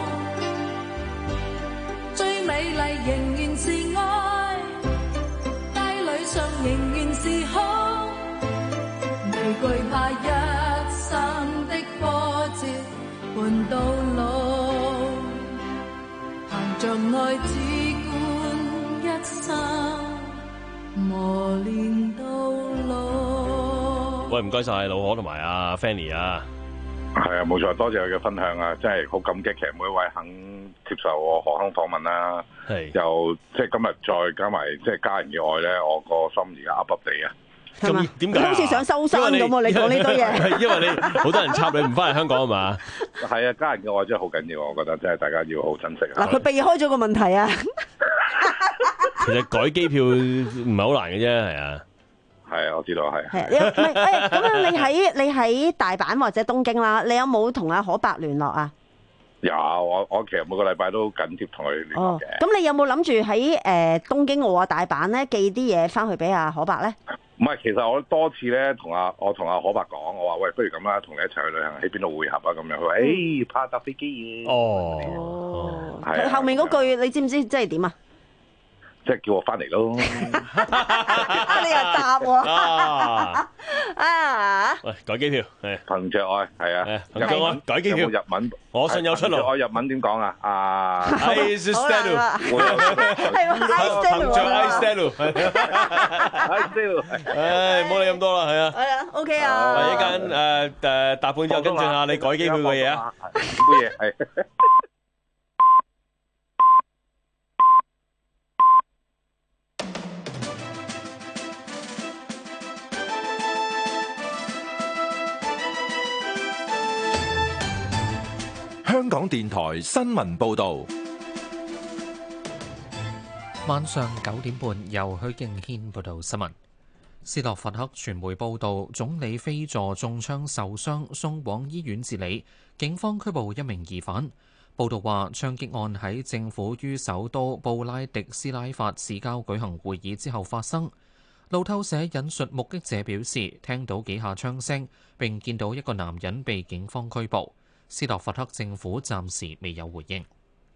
最美麗仍然是愛，街裏上仍然是好，未懼怕一生的波折伴到老。憑着愛只管一生磨練到老。 喂，唔該晒老可同埋阿 Fanny 啊。 係啊，冇錯，多謝佢嘅分享啊，真係好感激。其實每一位肯接受我何康訪問啦，又即係今日再加埋即係家人嘅愛咧，我個心而家噏噏地啊。 咁點解？ 好似想收山咁喎！你講呢堆嘢， 因為你好多人插你唔翻嚟香港啊嘛。 係啊，家人嘅愛真係好緊要，我覺得真係大家要好珍惜啊。 嗱，佢避開咗個問題啊。 其實改機票唔係好難嘅啫，係啊。 係啊，我知道係。 係，唔係誒咁樣，你喺你喺大阪或者東京啦，你有冇同阿可伯聯絡啊？ 有，我我其實每個禮拜都緊貼同佢聯絡嘅。 咁、哦、你有冇諗住喺誒東京澳啊大阪咧寄啲嘢翻去俾阿可伯咧？ 唔係，其實我多次咧同阿我同阿可伯講，我話喂，不如咁啦，同你一齊去旅行，喺邊度會合啊？咁樣佢話誒怕搭飛機嘅。 哦， 佢、哦、後面嗰句你知唔知即係點啊？ 即係叫我翻嚟咯。 你又答喎。啊！ 喂，改機票係憑着愛係啊， 憑着愛改機票。 有冇日文？ 我信有出路。 我日文點講啊？啊 ，I stand。 係喎 ，I stand。 憑着 I stand。 I stand。 唉，唔好理咁多啦，係啊。 係啊 ，OK 啊。 係一間誒誒答半之後跟進下你改機票嘅嘢啊。 冇嘢係。 香港電台新聞報導， 晚上九點半由許敬軒報導新聞。斯洛伐克傳媒報導，總理菲佐中槍受傷，送往醫院治理。警方拘捕一名疑犯。報導話，槍擊案喺政府於首都布拉迪斯拉法市郊舉行會議之後發生。路透社引述目擊者表示，聽到幾下槍聲，並見到一個男人被警方拘捕。斯洛伐克政府暫時未有回應。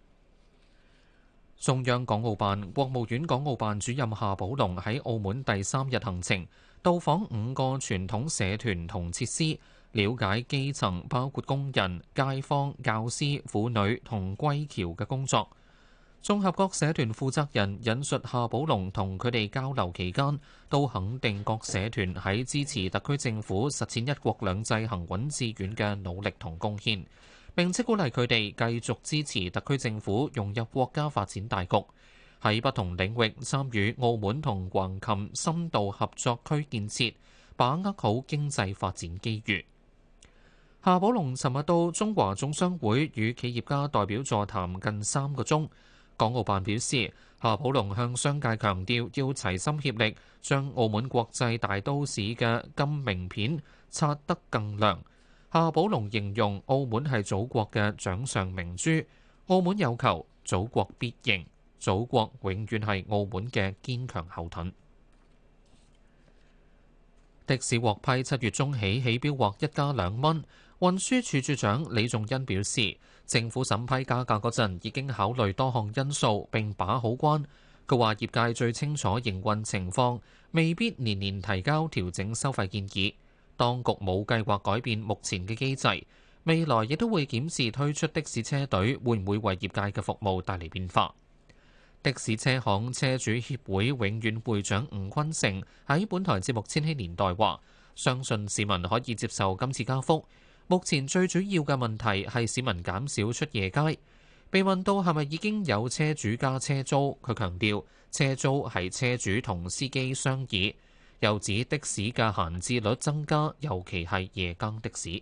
中央港澳辦、國務院港澳辦主任夏寶龍喺澳門第三日行程，到訪五個傳統社團同設施，了解基層包括工人、街坊、教師、婦女同歸僑嘅工作。綜合各社團負責人引述夏寶龍同佢哋交流期間，都肯定各社團喺支持特區政府實踐一國兩制行穩致遠嘅努力同貢獻，並且鼓勵佢哋繼續支持特區政府融入國家發展大局，喺不同領域參與澳門同橫琴深度合作區建設，把握好經濟發展機遇。夏寶龍尋日到中華總商會與企業家代表座談近三個鐘。港澳辦表示，夏寶龍向商界強調要齊心協力，將澳門國際大都市嘅金名片擦得更亮。夏寶龍形容澳門係祖國嘅掌上明珠，澳門有求，祖國必應，祖國永遠係澳門嘅堅強後盾。的士獲批七月中起起標劃一加兩蚊。運輸署署長李仲恩表示，政府審批加價嗰陣已經考慮多項因素並把好關。佢話業界最清楚營運情況，未必年年提交調整收費建議。當局冇計劃改變目前嘅機制，未來亦都會檢視推出的士車隊會唔會為業界嘅服務帶嚟變化。的士車行車主協會永遠會長吳坤成喺本台節目《千禧年代》話，相信市民可以接受今次加幅。目前最主要嘅問題係市民減少出夜街。被問到係咪已經有車主加車租，佢強調車租係車主同司機商議，又指的士嘅閒置率增加，尤其係夜更的士。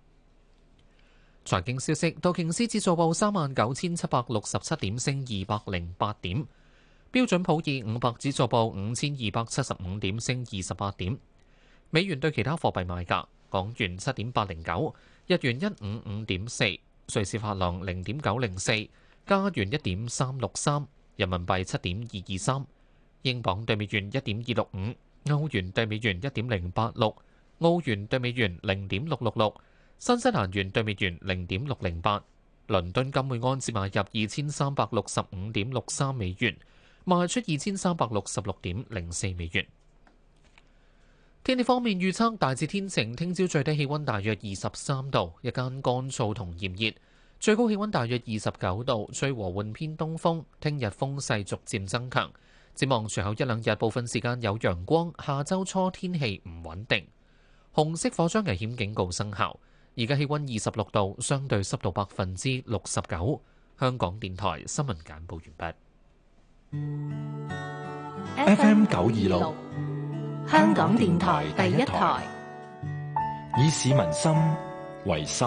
財經消息，道瓊斯指數報三萬九千七百六十七點，升二百零八點；標準普爾五百指數報五千二百七十五點，升二十八點。美元對其他貨幣賣價。港元七點八零九，日元一五五點四，瑞士法郎零點九零四，加元一點三六三，人民幣七點二二三，英鎊對美元一點二六五，歐元對美元一點零八六，澳元對美元零點六六六，新西蘭元對美元零點六零八。倫敦金每安士買入二千三百六十五點六三美元，賣出二千三百六十六點零四美元。天氣方面預測大致天晴，聽朝最低氣溫大約二十三度，日間乾燥同炎熱，最高氣溫大約二十九度，吹和緩偏東風。聽日風勢逐漸增強，展望隨後一兩日部分時間有陽光，下周初天氣唔穩定。 紅色火災危險警告生效。而家氣溫二十六度，相對濕度百分之六十九。香港電台新聞簡報完畢。F M 九二六，香港電台第一台，以市民心為心，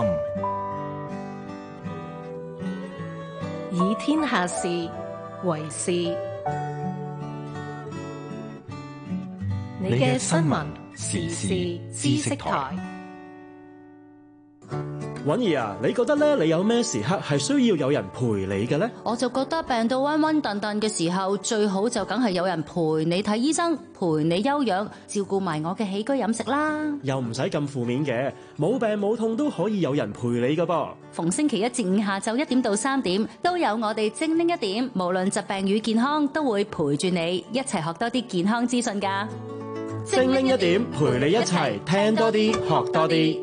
以天下事為事。你嘅新聞時事知識台。 允兒啊，你覺得咧，你有咩時刻係需要有人陪你嘅咧？ 我就覺得病到暈暈沌沌嘅時候，最好就梗係有人陪你睇醫生，陪你休養，照顧埋我嘅起居飲食啦。 又唔使咁負面嘅，冇病冇痛都可以有人陪你噶噃。 逢星期一至五下晝一點到三點，都有我哋精靈一點，無論疾病與健康，都會陪住你一齊學多啲健康資訊噶。 精靈一點，陪你一齊聽多啲，學多啲。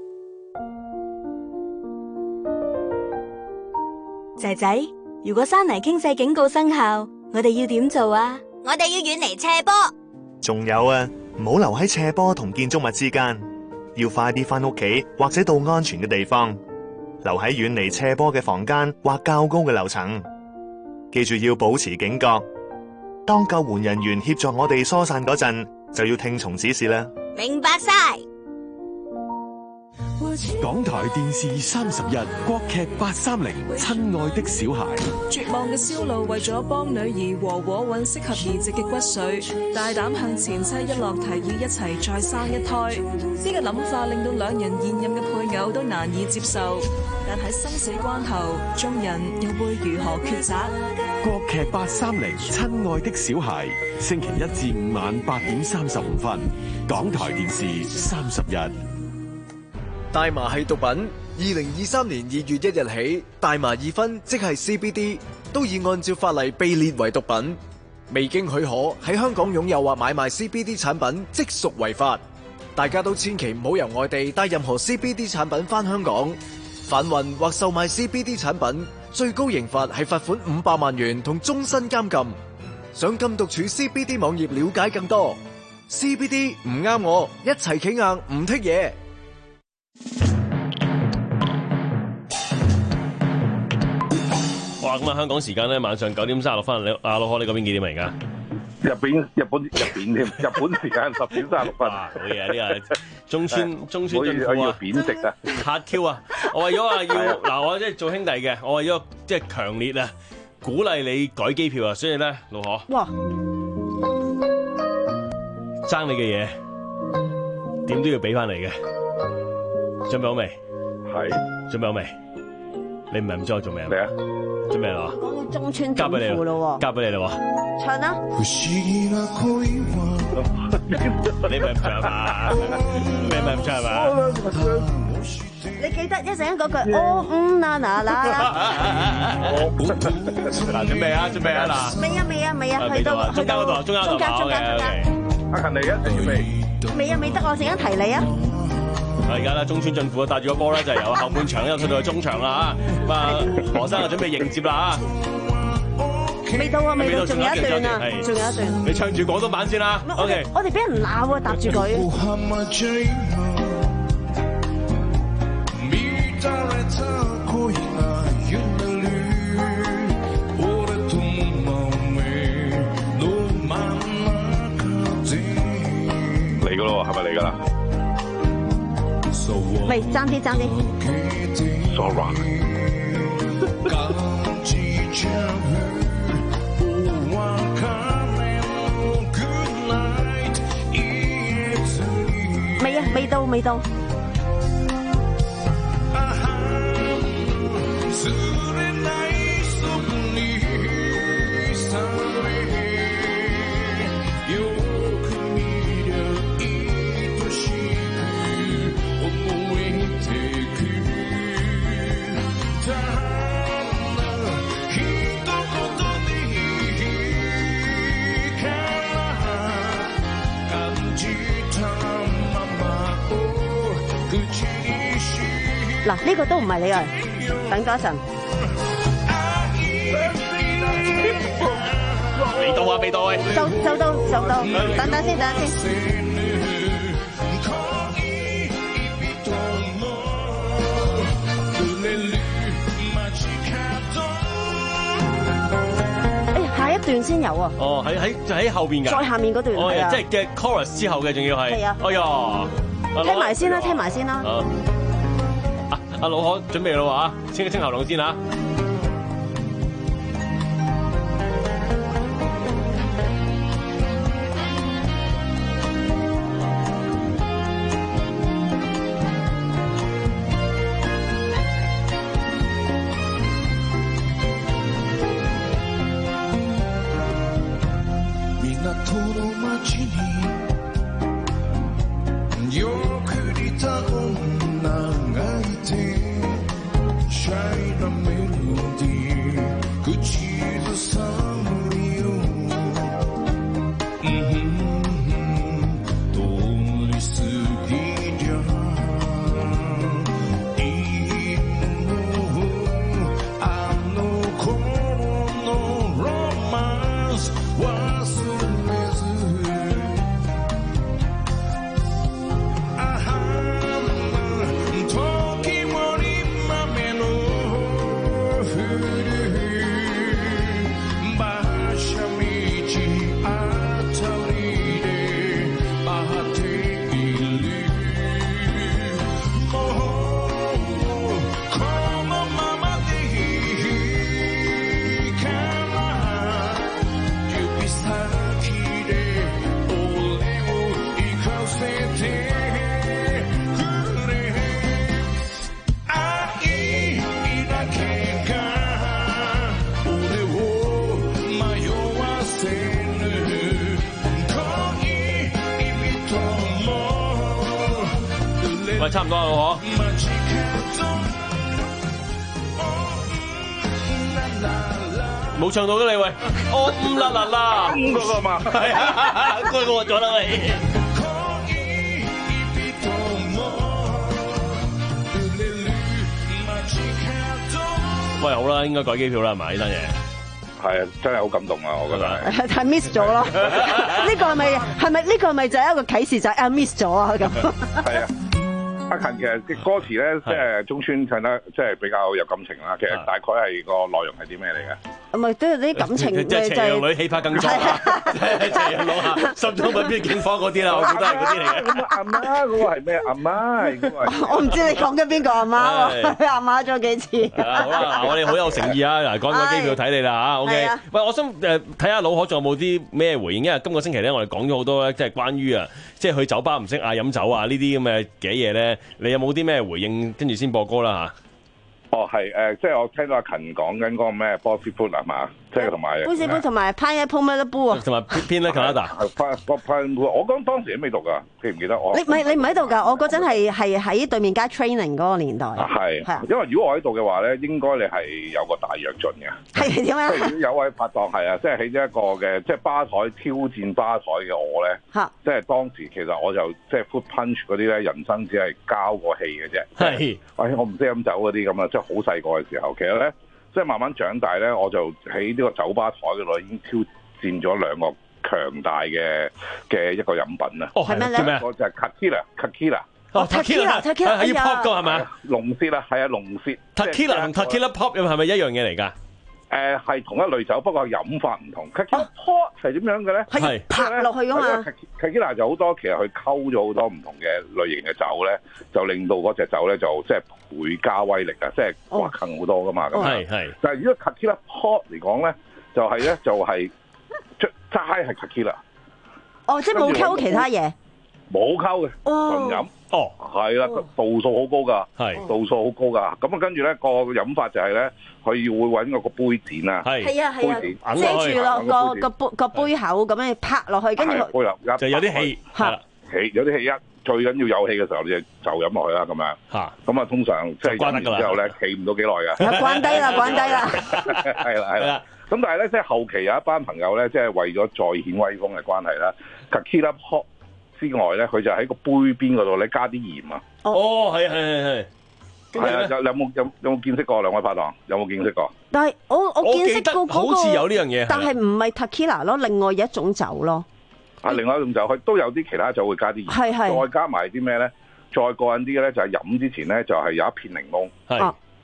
仔仔，如果山泥傾瀉警告生效，我哋要點做啊？ 我哋要遠離斜坡。 仲有啊，唔好留喺斜坡同建築物之間，要快啲返屋企或者到安全嘅地方，留喺遠離斜坡嘅房間或較高嘅樓層。記住要保持警覺，當救援人員協助我哋疏散嗰陣，就要聽從指示啦。 明白晒。 港台電視三十日國劇八三零，親愛的小孩。 絕望嘅蕭路為咗幫女兒和和揾適合移植嘅骨髓，大膽向前妻一樂提議一齊再生一胎。呢個諗法令到兩人現任嘅配偶都難以接受，但喺生死關頭，眾人又會如何抉擇？ 國劇八三零，親愛的小孩，星期一至五晚八點三十五分，港台電視三十日。 大麻係毒品。二零二三年二月一日起，大麻二酚即係 C B D 都已按照法例被列為毒品。未經許可喺香港擁有或買賣 C B D 產品，即屬違法。大家都千祈唔好由外地帶任何 C B D 產品返香港。販運或售賣 C B D 產品，最高刑罰係罰款五百萬元同終身監禁。上禁毒處 C B D 網頁了解更多。C B D 唔啱我，一齊企硬唔剔嘢。 哇！咁啊，香港時間咧晚上九點三十六分，你阿老哥你嗰邊幾點嚟而家？ 日本日本日本添，日本時間十點三十六分。 好嘢！呢個中村中村俊我要夫啊， 貶值啊， 嚇 Q 啊！我為咗話要嗱，我即係做兄弟嘅，我為咗即係強烈啊，鼓勵你改機票啊，所以咧，老何， 哇， 爭你嘅嘢點都要俾翻你嘅。準備好未？ 係。 準備好未？你唔係唔知我做咩啊？ 嚟啊！ 準備啦！ 講中村交俾你俊咯， 交俾你啦！ 唱啦！ 你咪唔唱嘛？你咪唔唱嘛？ 你記得一陣間嗰句哦嗯啦嗱啦。 嗱，準備啊！準備啊！嗱， 未啊未啊未啊，去到中間嗰度，中間嗰度， 中間中間中間。 阿勤嚟一定要未？ 未啊未得，我陣間提你啊！ 而家啦，中村俊輔帶住個波咧，就由後半場一路退到去中場啦嚇。咁啊，何生就準備迎接啦嚇。 未到啊，未到，仲有一段啊，仲有一段。 你唱住廣東版先啦。O K。 我哋俾人鬧啊，搭住佢。 嚟噶咯，係咪嚟噶啦？ 喂，爭啲爭啲。 Sora。 未啊，未到，未到。嗱，呢個都唔係你啊，等多一陣。 未到啊，未到啊！ 就就到就到，等等先，等等先。 下一段先有啊！ 哦，喺喺就喺後邊㗎， 再下面嗰段係啊， 即係嘅 chorus 之後嘅，仲要係。 係啊！ 哎呀， 聽埋先啦，聽埋先啦。 啊，阿老可準備啦喎啊，清一清喉嚨先嚇。喂，差唔多啦，老可。冇唱到嘅你喂，哦唔啦啦啦， 咁嗰個嘛， 係啊，嗰個我咗啦喂。喂，好啦，應該改機票啦，係咪呢單嘢？ 係啊，真係好感動啊！我覺得係 miss 咗咯。呢個係咪係咪呢個係咪就係一個啟示，就係啊 miss 咗啊咁？ 係啊。阿勤其實啲歌詞咧，即係中村唱得即係比較有感情啦。其實大概係個內容係啲咩嚟嘅？ 唔係都係啲感情嘅， 即係斜陽女氣魄更壯啊！斜陽佬啊，心中不必警方嗰啲啦，我覺得係嗰啲嚟嘅。 咁阿媽嗰個係咩？阿媽， 我唔知你講緊邊個阿媽喎？阿媽咗幾次？ 好啦，嗱，我哋好有誠意啊！嗱，講個機票睇你啦嚇 ，OK。喂，我想誒睇下老可仲有冇啲咩回應？因為今個星期咧，我哋講咗好多咧，即係關於啊，即係去酒吧唔識嗌飲酒啊呢啲咁嘅嘅嘢咧，你有冇啲咩回應？跟住先播歌啦嚇。 哦，係誒，即係我聽到阿勤講緊嗰個咩 Bossy Food 係嘛？即係同埋 Bossy Food 同埋 Pineapple Malibu 啊， 同埋 Pina Colada。 我講當時喺未讀㗎，記唔記得我？ 你唔係你唔喺度㗎，我嗰陣係係喺對面街 training 嗰個年代。 係係，因為如果我喺度嘅話咧，應該你係有個大躍進嘅。 係點啊？ 即係如果有位拍檔係啊，即係喺一個嘅即係吧台挑戰吧台嘅我咧，即係當時其實我就即係 foot punch 嗰啲咧，人生只係交個氣嘅啫。係，喂，我唔識飲酒嗰啲咁啊，即係好細個嘅時候，其實咧。即係慢慢長大咧，我就喺呢個酒吧台嗰度已經挑戰咗兩個強大嘅嘅一個飲品啦。 哦，係咩咧？ 一個就係 Tequila，Tequila。 哦 ，Tequila，Tequila 係要 pop 㗎係咪？ 龍舌啦，係啊，龍舌。 Tequila 同 Tequila pop 係咪一樣嘢嚟㗎？ 誒係同一類酒，不過飲法唔同。Tequila pop 係點樣嘅咧？ 係拍落去㗎嘛。 Tequila 就好多，其實佢溝咗好多唔同嘅類型嘅酒咧，就令到嗰隻酒咧就即係倍加威力啊！即係哇，勁好多噶嘛咁樣。係係。但係如果 Tequila pop 嚟講咧，就係咧就係即齋係 Tequila。 哦，即係冇溝其他嘢。冇溝嘅，純飲。哦，係啦，度數好高㗎，係度數好高㗎。咁啊，跟住咧個飲法就係咧，佢會揾個個杯墊啊， 係啊係啊，遮住落個個杯個杯口咁樣拍落去，跟住杯入就有啲氣， 係氣有啲氣一最緊要有氣嘅時候，你就就飲落去啦咁樣。嚇，咁啊通常即係飲完之後咧，企唔到幾耐㗎。 關低啦，關低啦。 係啦係啦。咁但係咧，即係後期有一班朋友咧，即係為咗再顯威風嘅關係啦 Tequila pop之外咧，佢就喺個杯邊嗰度咧加啲鹽啊！ 哦，係係係係， 係啊！有有冇有有冇見識過兩位拍檔？有冇見識過？ 但係我我見識過嗰個， 好似有呢樣嘢， 但係唔係 Tequila 咯，另外有一種酒咯。 啊，另外一種酒，佢都有啲其他酒會加啲鹽，係係，再加埋啲咩咧？再過癮啲嘅咧，就係飲之前咧，就係有一片檸檬，係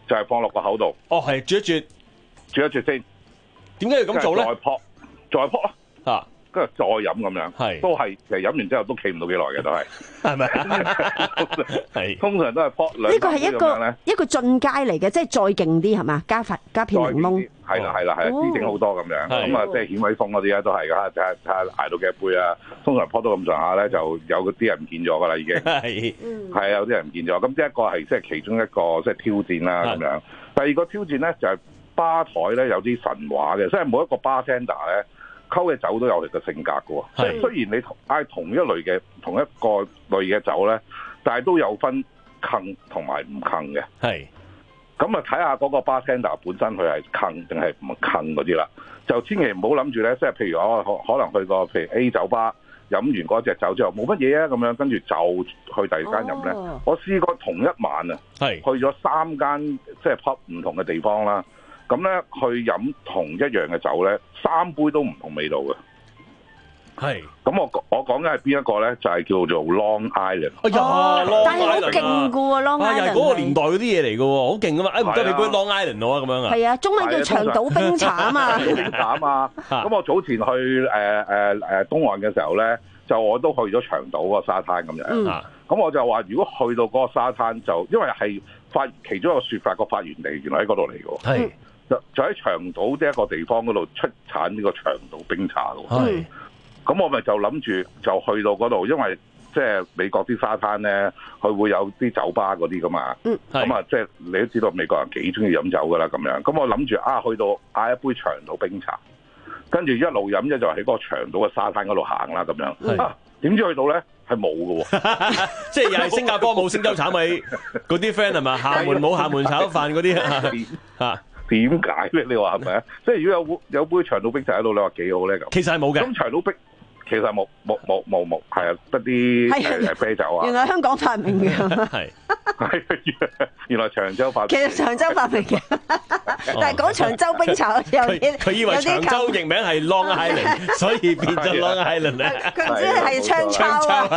就係放落個口度。 哦，係啜一啜， 啜一啜先。 點解要咁做咧？ 再撲，再撲咯。 啊！ 跟住再飲咁樣，係都係其實飲完之後都企唔到幾耐嘅，都係係咪啊？係通常都係撲兩。 呢個係一個一個進階嚟嘅，即係再勁啲係嘛？加發加片檸檬， 係啦係啦係啦，滋整好多咁樣。咁啊，即係顯威風嗰啲咧都係㗎，睇下睇下捱到幾多杯啊！通常撲到咁上下咧，就有啲人唔見咗㗎啦，已經係係有啲人唔見咗。咁呢一個係即係其中一個即係挑戰啦咁樣。第二個挑戰咧就係吧台咧有啲神話嘅，即係每一個 bartender 咧。溝嘅酒都有佢嘅性格嘅喎，即係雖然你嗌同一類嘅同一個類嘅酒咧，但係都有分坑同埋唔坑嘅。係，咁啊睇下嗰個 bartender 本身佢係坑定係唔坑嗰啲啦，就千祈唔好諗住咧，即係譬如我可可能去個譬如 A 酒吧飲完嗰隻酒之後冇乜嘢啊咁樣，跟住就去第二間飲咧。哦、我試過同一晚啊，係去咗三間即係 pub 唔同嘅地方啦。咁咧去飲同一樣嘅酒咧，三杯都唔同味道嘅。係。咁我我講緊係邊一個咧？就係、是、叫做 Long Island。哎呀， 哦、但係好勁㗎喎，Long Island。 又係嗰個年代嗰啲嘢嚟㗎喎，好勁㗎嘛！誒唔得，你杯 Long Island 我啊咁樣啊。係啊，中文叫長島冰茶啊嘛。 冰茶啊嘛。咁我早前去誒誒誒東岸嘅時候咧，就我都去咗長島個沙灘咁樣。嗯。咁我就話，如果去到嗰個沙灘就，因為係發其中一個説法個發源地原來喺嗰度嚟㗎喎。係。就就喺長島呢一個地方嗰度出產呢個長島冰茶咯。係，咁我咪就諗住就去到嗰度，因為即係美國啲沙灘咧，佢會有啲酒吧嗰啲噶嘛。嗯，咁啊，即係你都知道美國人幾中意飲酒噶啦，咁樣。咁我諗住啊，去到嗌一杯長島冰茶，跟住一路飲咧就喺嗰個長島嘅沙灘嗰度行啦，咁樣。啊，點知去到咧係冇嘅喎， 即係又係新加坡冇星洲炒米嗰啲 friend 係嘛？廈門冇廈門炒飯嗰啲啊。 點解咧？你話係咪啊？即係如果有有杯長島冰茶喺度，你話幾好咧咁？ 其實係冇嘅。 咁長島冰其實冇冇冇冇冇，係啊，得啲誒啤酒啊。 原來香港發明嘅。 係係原來長洲發明。 其實長洲發明嘅，但係講長洲冰茶有啲佢以為長洲譯名係 Long Island， 所以變咗 Long Island 咧。 佢唔知係槍抄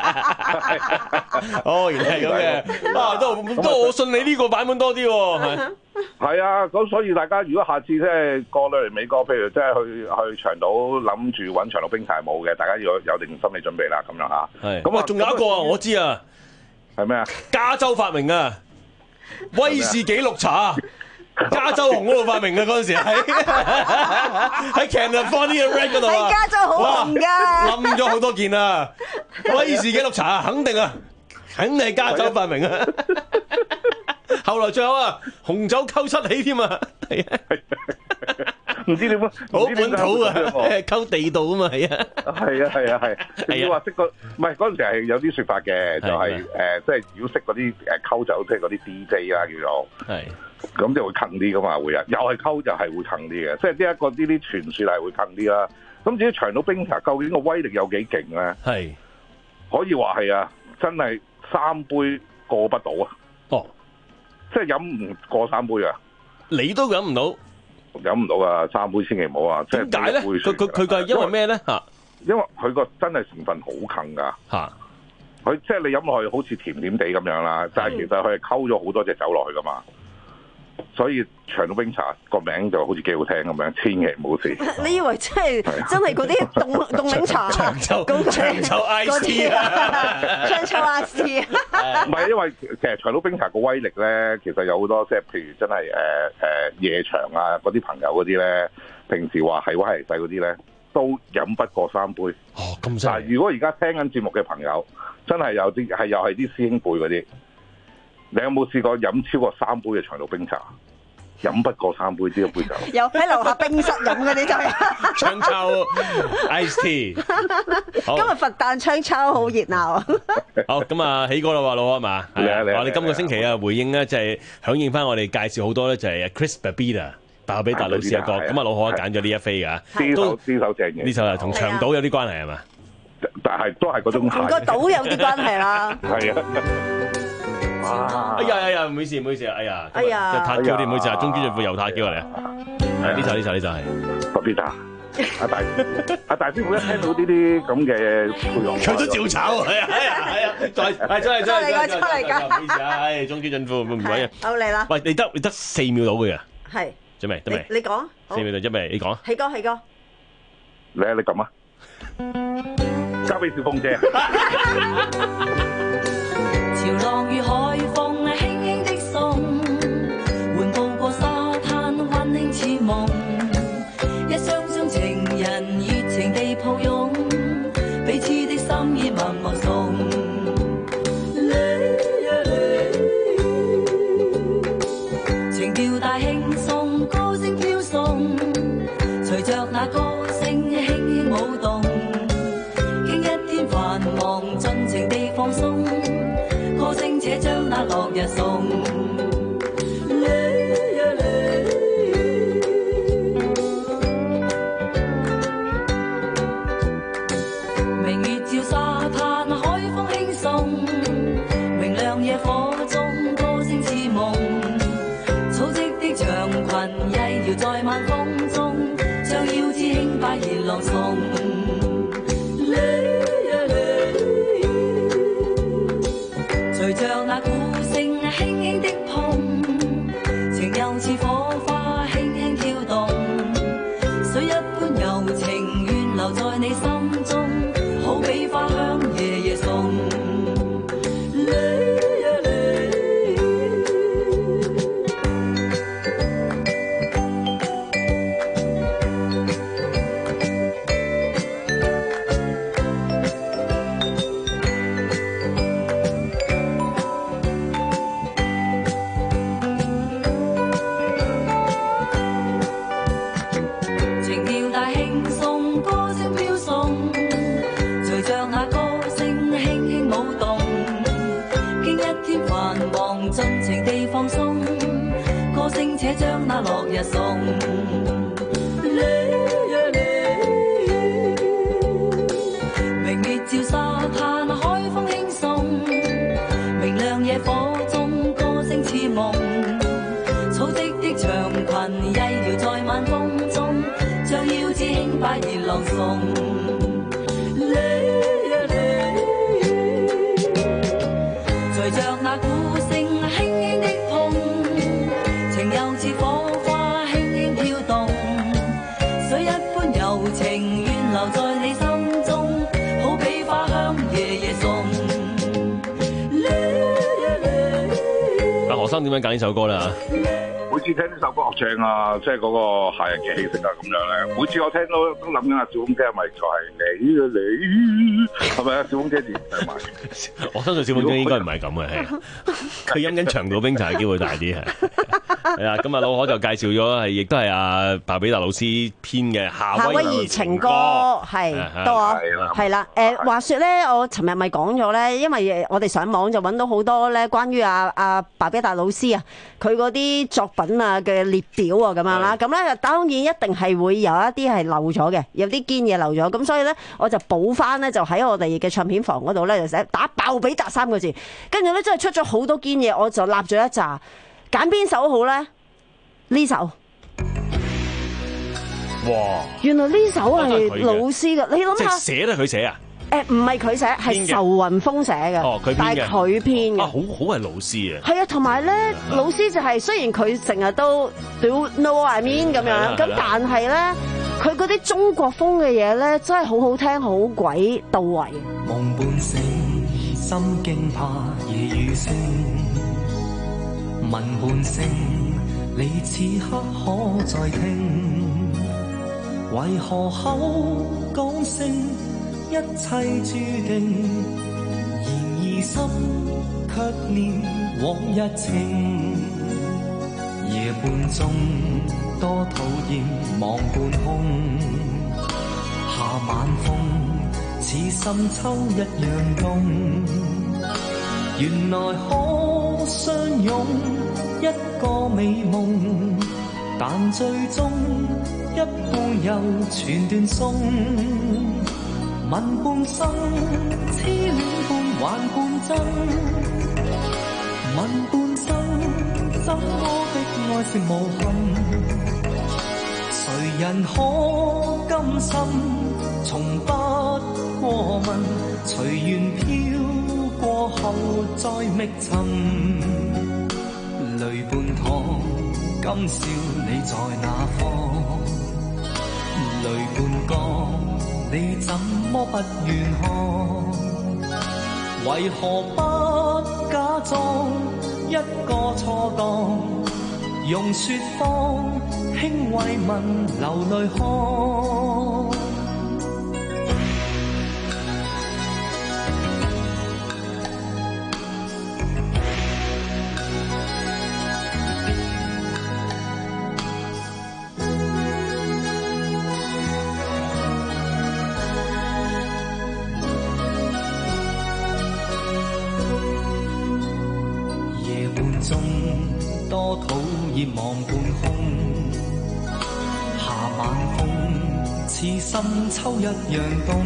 哦，原來係咁嘅。啊，都都我信你呢個版本多啲喎。 係啊，咁所以大家如果下次即係過嚟美國，譬如即係去去長島諗住揾長島冰茶係冇嘅，大家要有定心理準備啦，咁樣嚇。係。咁啊，仲有一個啊，我知啊，係咩啊？加州發明啊，威士忌綠茶，加州紅嗰度發明嘅嗰陣時喺喺 California Red 嗰度啊。 喺加州好紅㗎， 冧咗好多件啊！威士忌綠茶肯定啊，肯定係加州發明啊。後來仲有啊，紅酒溝七喜添啊，係啊， 唔知點解好本土啊，溝地道啊嘛，係啊， 係啊，係啊，係。你話識個唔係嗰陣時係有啲説法嘅，就係誒，即係如果識嗰啲誒溝酒，即係嗰啲 D J 啦叫做，係，咁就會近啲噶嘛，會啊，又係溝就係會近啲嘅，即係呢一個呢啲傳説係會近啲啦。咁至於長島冰茶究竟個威力有幾勁咧？係，可以話係啊，真係三杯過不到啊！哦。即係飲唔過三杯啊！ 你都飲唔到， 飲唔到啊！三杯千祈唔好啊！ 點解咧？佢佢佢佢係因為咩咧？嚇！ 因為佢個真係成分好近㗎嚇。佢即係你飲落去好似甜甜地咁樣啦，但係其實佢係溝咗好多隻酒落去㗎嘛。所以長島冰茶個名就好似幾好聽咁樣，千祈唔好試。 你以為真係真係嗰啲凍凍檸茶、 長洲長洲 I C 啊、 長洲 I C 啊？ 唔係，因為其實長島冰茶個威力咧，其實有好多即係譬如真係誒誒夜場啊嗰啲朋友嗰啲咧，平時話係威係細嗰啲咧，都飲不過三杯。 哦，咁犀利！ 但係如果而家聽緊節目嘅朋友，真係有啲係又係啲師兄輩嗰啲。你有冇試過飲超過三杯嘅長島冰茶？飲不過三杯，只一杯酒。 有喺樓下冰室飲嘅，你就係槍抽 Ice Tea。 今日佛誕槍抽好熱鬧啊！ 好咁啊，起歌啦喎，老係嘛？ 嚟啊嚟啊！ 我哋今個星期啊，回應咧就係響應翻我哋介紹好多咧，就係 Chris Babida 爆俾達老師嘅歌。咁啊，老何揀咗呢一飛㗎， 呢首呢首正嘅。 呢首啊，同長島有啲關係係嘛？ 但係都係嗰種同個島有啲關係啦。 係啊。 哎呀哎呀，唔好意思唔好意思啊！哎呀， 哎呀， 又撻叫啲唔好意思啊，中專政府又撻叫嚟啊！係呢首呢首呢首係 Babida 阿大阿大師傅一聽到呢啲咁嘅配樂， 佢都照炒啊！係啊係啊係啊！再係真係真係嚟㗎出嚟㗎！ 唔好意思啊，唉，中基進庫唔鬼啊！ 好嚟啦！ 喂，你得你得四秒到嘅， 係準備得未？ 你講四秒到準備，你講。 起歌起歌， 你啊你撳啊！交俾小鳳姐。 潮浪與海風輕輕的送，緩步過沙灘溫馨似夢，一雙雙情人熱情地抱擁，彼此的心意默默送。情調大輕鬆，歌聲飄送，隨着那歌聲輕輕舞動，經一天繁忙盡情地放鬆，歌聲且將那落日送。明月照沙灘，海風輕送，明亮野火中，歌聲似夢，草織的長裙曳搖在晚風中，將腰肢輕擺熱浪送。隨着那鼓聲輕輕的碰，情又似火花輕輕跳動，水一般柔情願留在你心中，好比花香夜夜送。情調大輕鬆，歌聲飄送，隨着那歌聲輕輕舞動，經一天繁忙盡情地放鬆，歌聲且將那落日送。明月照沙灘，海風輕送，明亮野火中，歌聲似夢，草織的長裙曳搖在晚風中，將腰肢輕擺熱浪送。隨着那鼓聲輕輕的碰，情又似火花輕輕跳動，水一般柔情願留在你心中，好比花香夜夜送。 阿何生點樣揀呢首歌啦？ 每次聽呢首歌樂唱啊，即係嗰個夏日嘅氣息啊，咁樣咧，每次我聽到都諗緊阿小鳳姐係咪就係你啊你？係咪啊？小鳳姐自唱埋。 我相信小鳳姐應該唔係咁嘅，係佢飲緊長島冰茶嘅機會大啲係。係啊，咁啊老可就介紹咗係，亦都係阿白比達老師編嘅《夏威夷情歌》， 係到我係啦。誒話説咧，我尋日咪講咗咧，因為我哋上網就揾到好多咧關於阿阿白比達老師啊，佢嗰啲作品啊嘅列表啊咁樣啦。咁咧當然一定係會有一啲係漏咗嘅，有啲堅嘢漏咗。咁所以咧我就補翻咧，就喺我哋嘅唱片房嗰度咧就寫打爆比達三個字，跟住咧真係出咗好多堅嘢，我就立咗一紮。揀邊首好咧？呢首， 哇！ 原來呢首係老師嘅，你諗下， 即係寫都係佢寫啊？ 誒，唔係佢寫，係仇雲峰寫嘅。 哦，佢編嘅， 但係佢編嘅。 啊，好好係老師啊！ 係啊，同埋咧，老師就係雖然佢成日都 do know I mean 咁樣，咁但係咧，佢嗰啲中國風嘅嘢咧，真係好好聽，好鬼到位。 夢半醒，心驚怕夜雨聲。聞半聲，你此刻可再聽？為何口講聲一切注定？然而心卻念往日情。夜半鐘多討厭望半空，下晚風似深秋一樣凍。原來可相擁一個美夢，但最終一半又全斷送。問半生，痴戀半還半真。問半生，怎麼的愛情無憾？誰人可甘心從不過問，隨緣飄過後再覓尋，淚半淌，今宵你在哪方？淚半江，你怎麼不願看？為何不假裝一個錯覺？用説謊輕慰問流淚看。多討厭望半空，夏晚風似深秋一樣凍。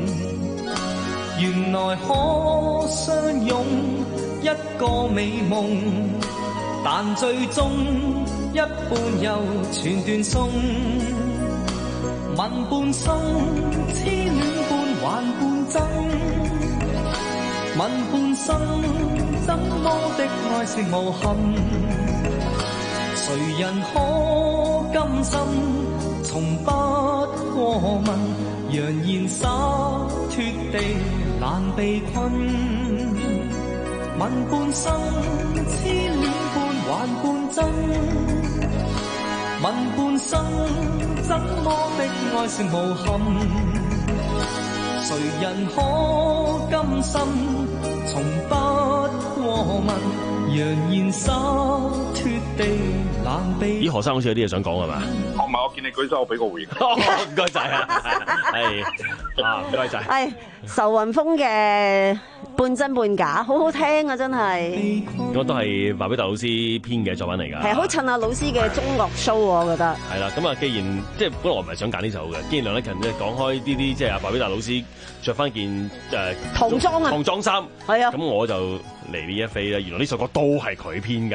原來可相擁一個美夢，但最終一半又全斷送。問半生痴戀半還半真，問半生怎麼的愛是無憾？誰人可甘心從不過問？揚言灑脫地難被困。問半生痴戀半還半真，問半生怎麼的愛是無憾？誰人可甘心從不過問？揚言灑脫地難被。 咦，何生好似有啲嘢想講係嘛？ 我唔係，我見你舉手，我俾個回應。 唔該晒啊，係啊，唔該晒。 係仇雲峰嘅半真半假，好好聽啊，真係。 我都係白比達老師編嘅作品嚟㗎。 係好襯阿老師嘅中樂 show，我覺得。 係啦，咁啊，既然即係本來我唔係想揀呢首嘅，既然梁禮勤咧講開呢啲，即係阿白比達老師着翻件誒唐裝啊， 唐裝衫， 係啊， 咁我就嚟呢一飛啦。原來呢首歌都係佢編㗎。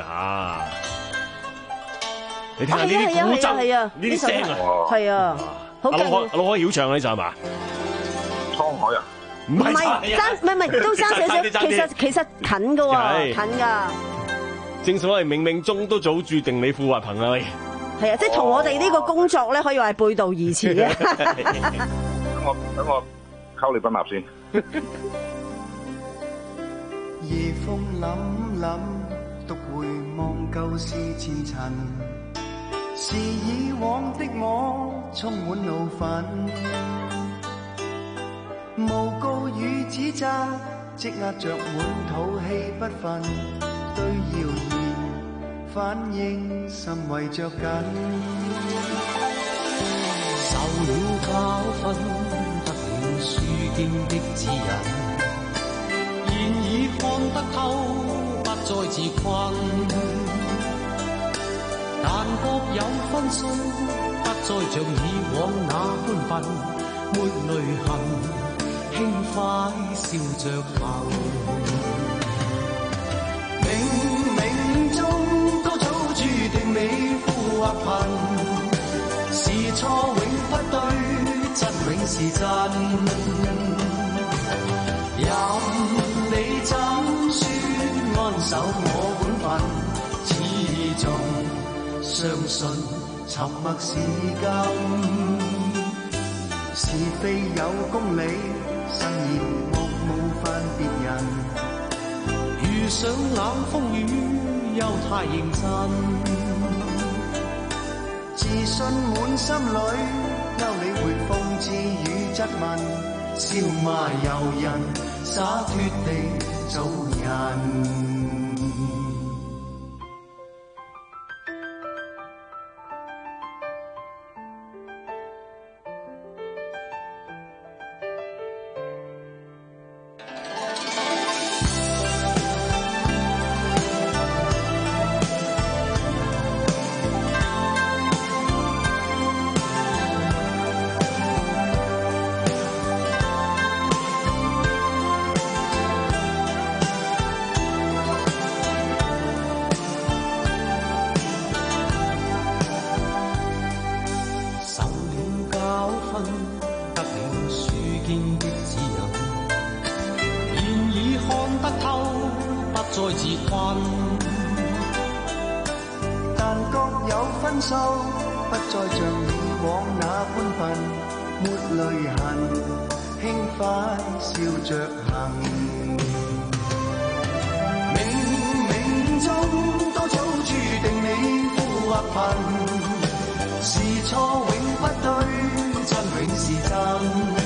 你聽下呢啲古箏，呢啲聲啊， 係啊，好勁。 阿老阿老可曉唱呢就係嘛？ 滄海啊？ 唔係爭，唔係唔係都爭少少。其實其實近㗎喎，近㗎。 正所謂冥冥中都早註定你富或貧啊！ 係啊，即係同我哋呢個工作咧，可以話係背道而馳嘅。 等我等我溝你賓納先。 夜風凜凜，獨回望舊事前塵。是以往的我充滿怒憤，無告與指責，積壓着滿肚氣不忿，對謠言反應甚為着緊。 受了教訓，得了書經的指引，現已看得透，不再自困。但各有分數，不再像以往那般笨，沒淚痕，輕快笑着行。 冥冥中都早注定你富或貧，是錯永不對，真永是真。任你怎說安守我本分，始終相信沉默是金，是非有公理，慎言莫冒犯別人。 遇上冷風雨又太認真， 自信滿心裏，勾你會諷刺與質問，笑罵由人，灑脫地做人。 享受，不再像以往那歡奮，沒淚痕，輕快笑着行。冥冥中都早注定你富或貧，是錯永不對，真永是真。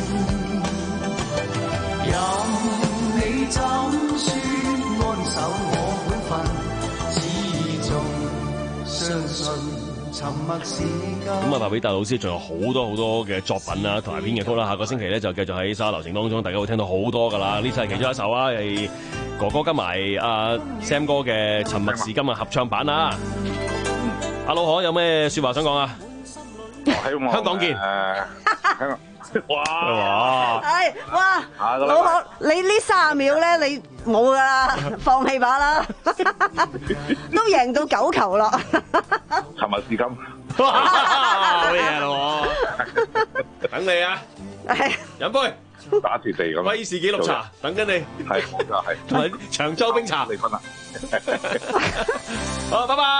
任你怎說安守我本分，始終相信沉默是金。 咁啊，白比達老師仲有好多好多嘅作品啊，同埋編嘅曲啦。下個星期咧就繼續喺沙流程當中，大家會聽到好多噶啦。呢首係其中一首啊，係哥哥跟埋阿 Sam 哥嘅《沉默是金》嘅合唱版啊。阿老可有咩説話想講啊？香港見。 哇！ 哇！ 係哇！老可，你呢三十秒咧，你冇噶啦，放棄把啦，都贏到九球啦！ 沉默是金， 好嘢咯！等你啊，飲杯打鐵地咁， 威士忌綠茶等緊你， 係冇錯係， 同埋長洲冰茶。 離婚啦！ 好，拜拜。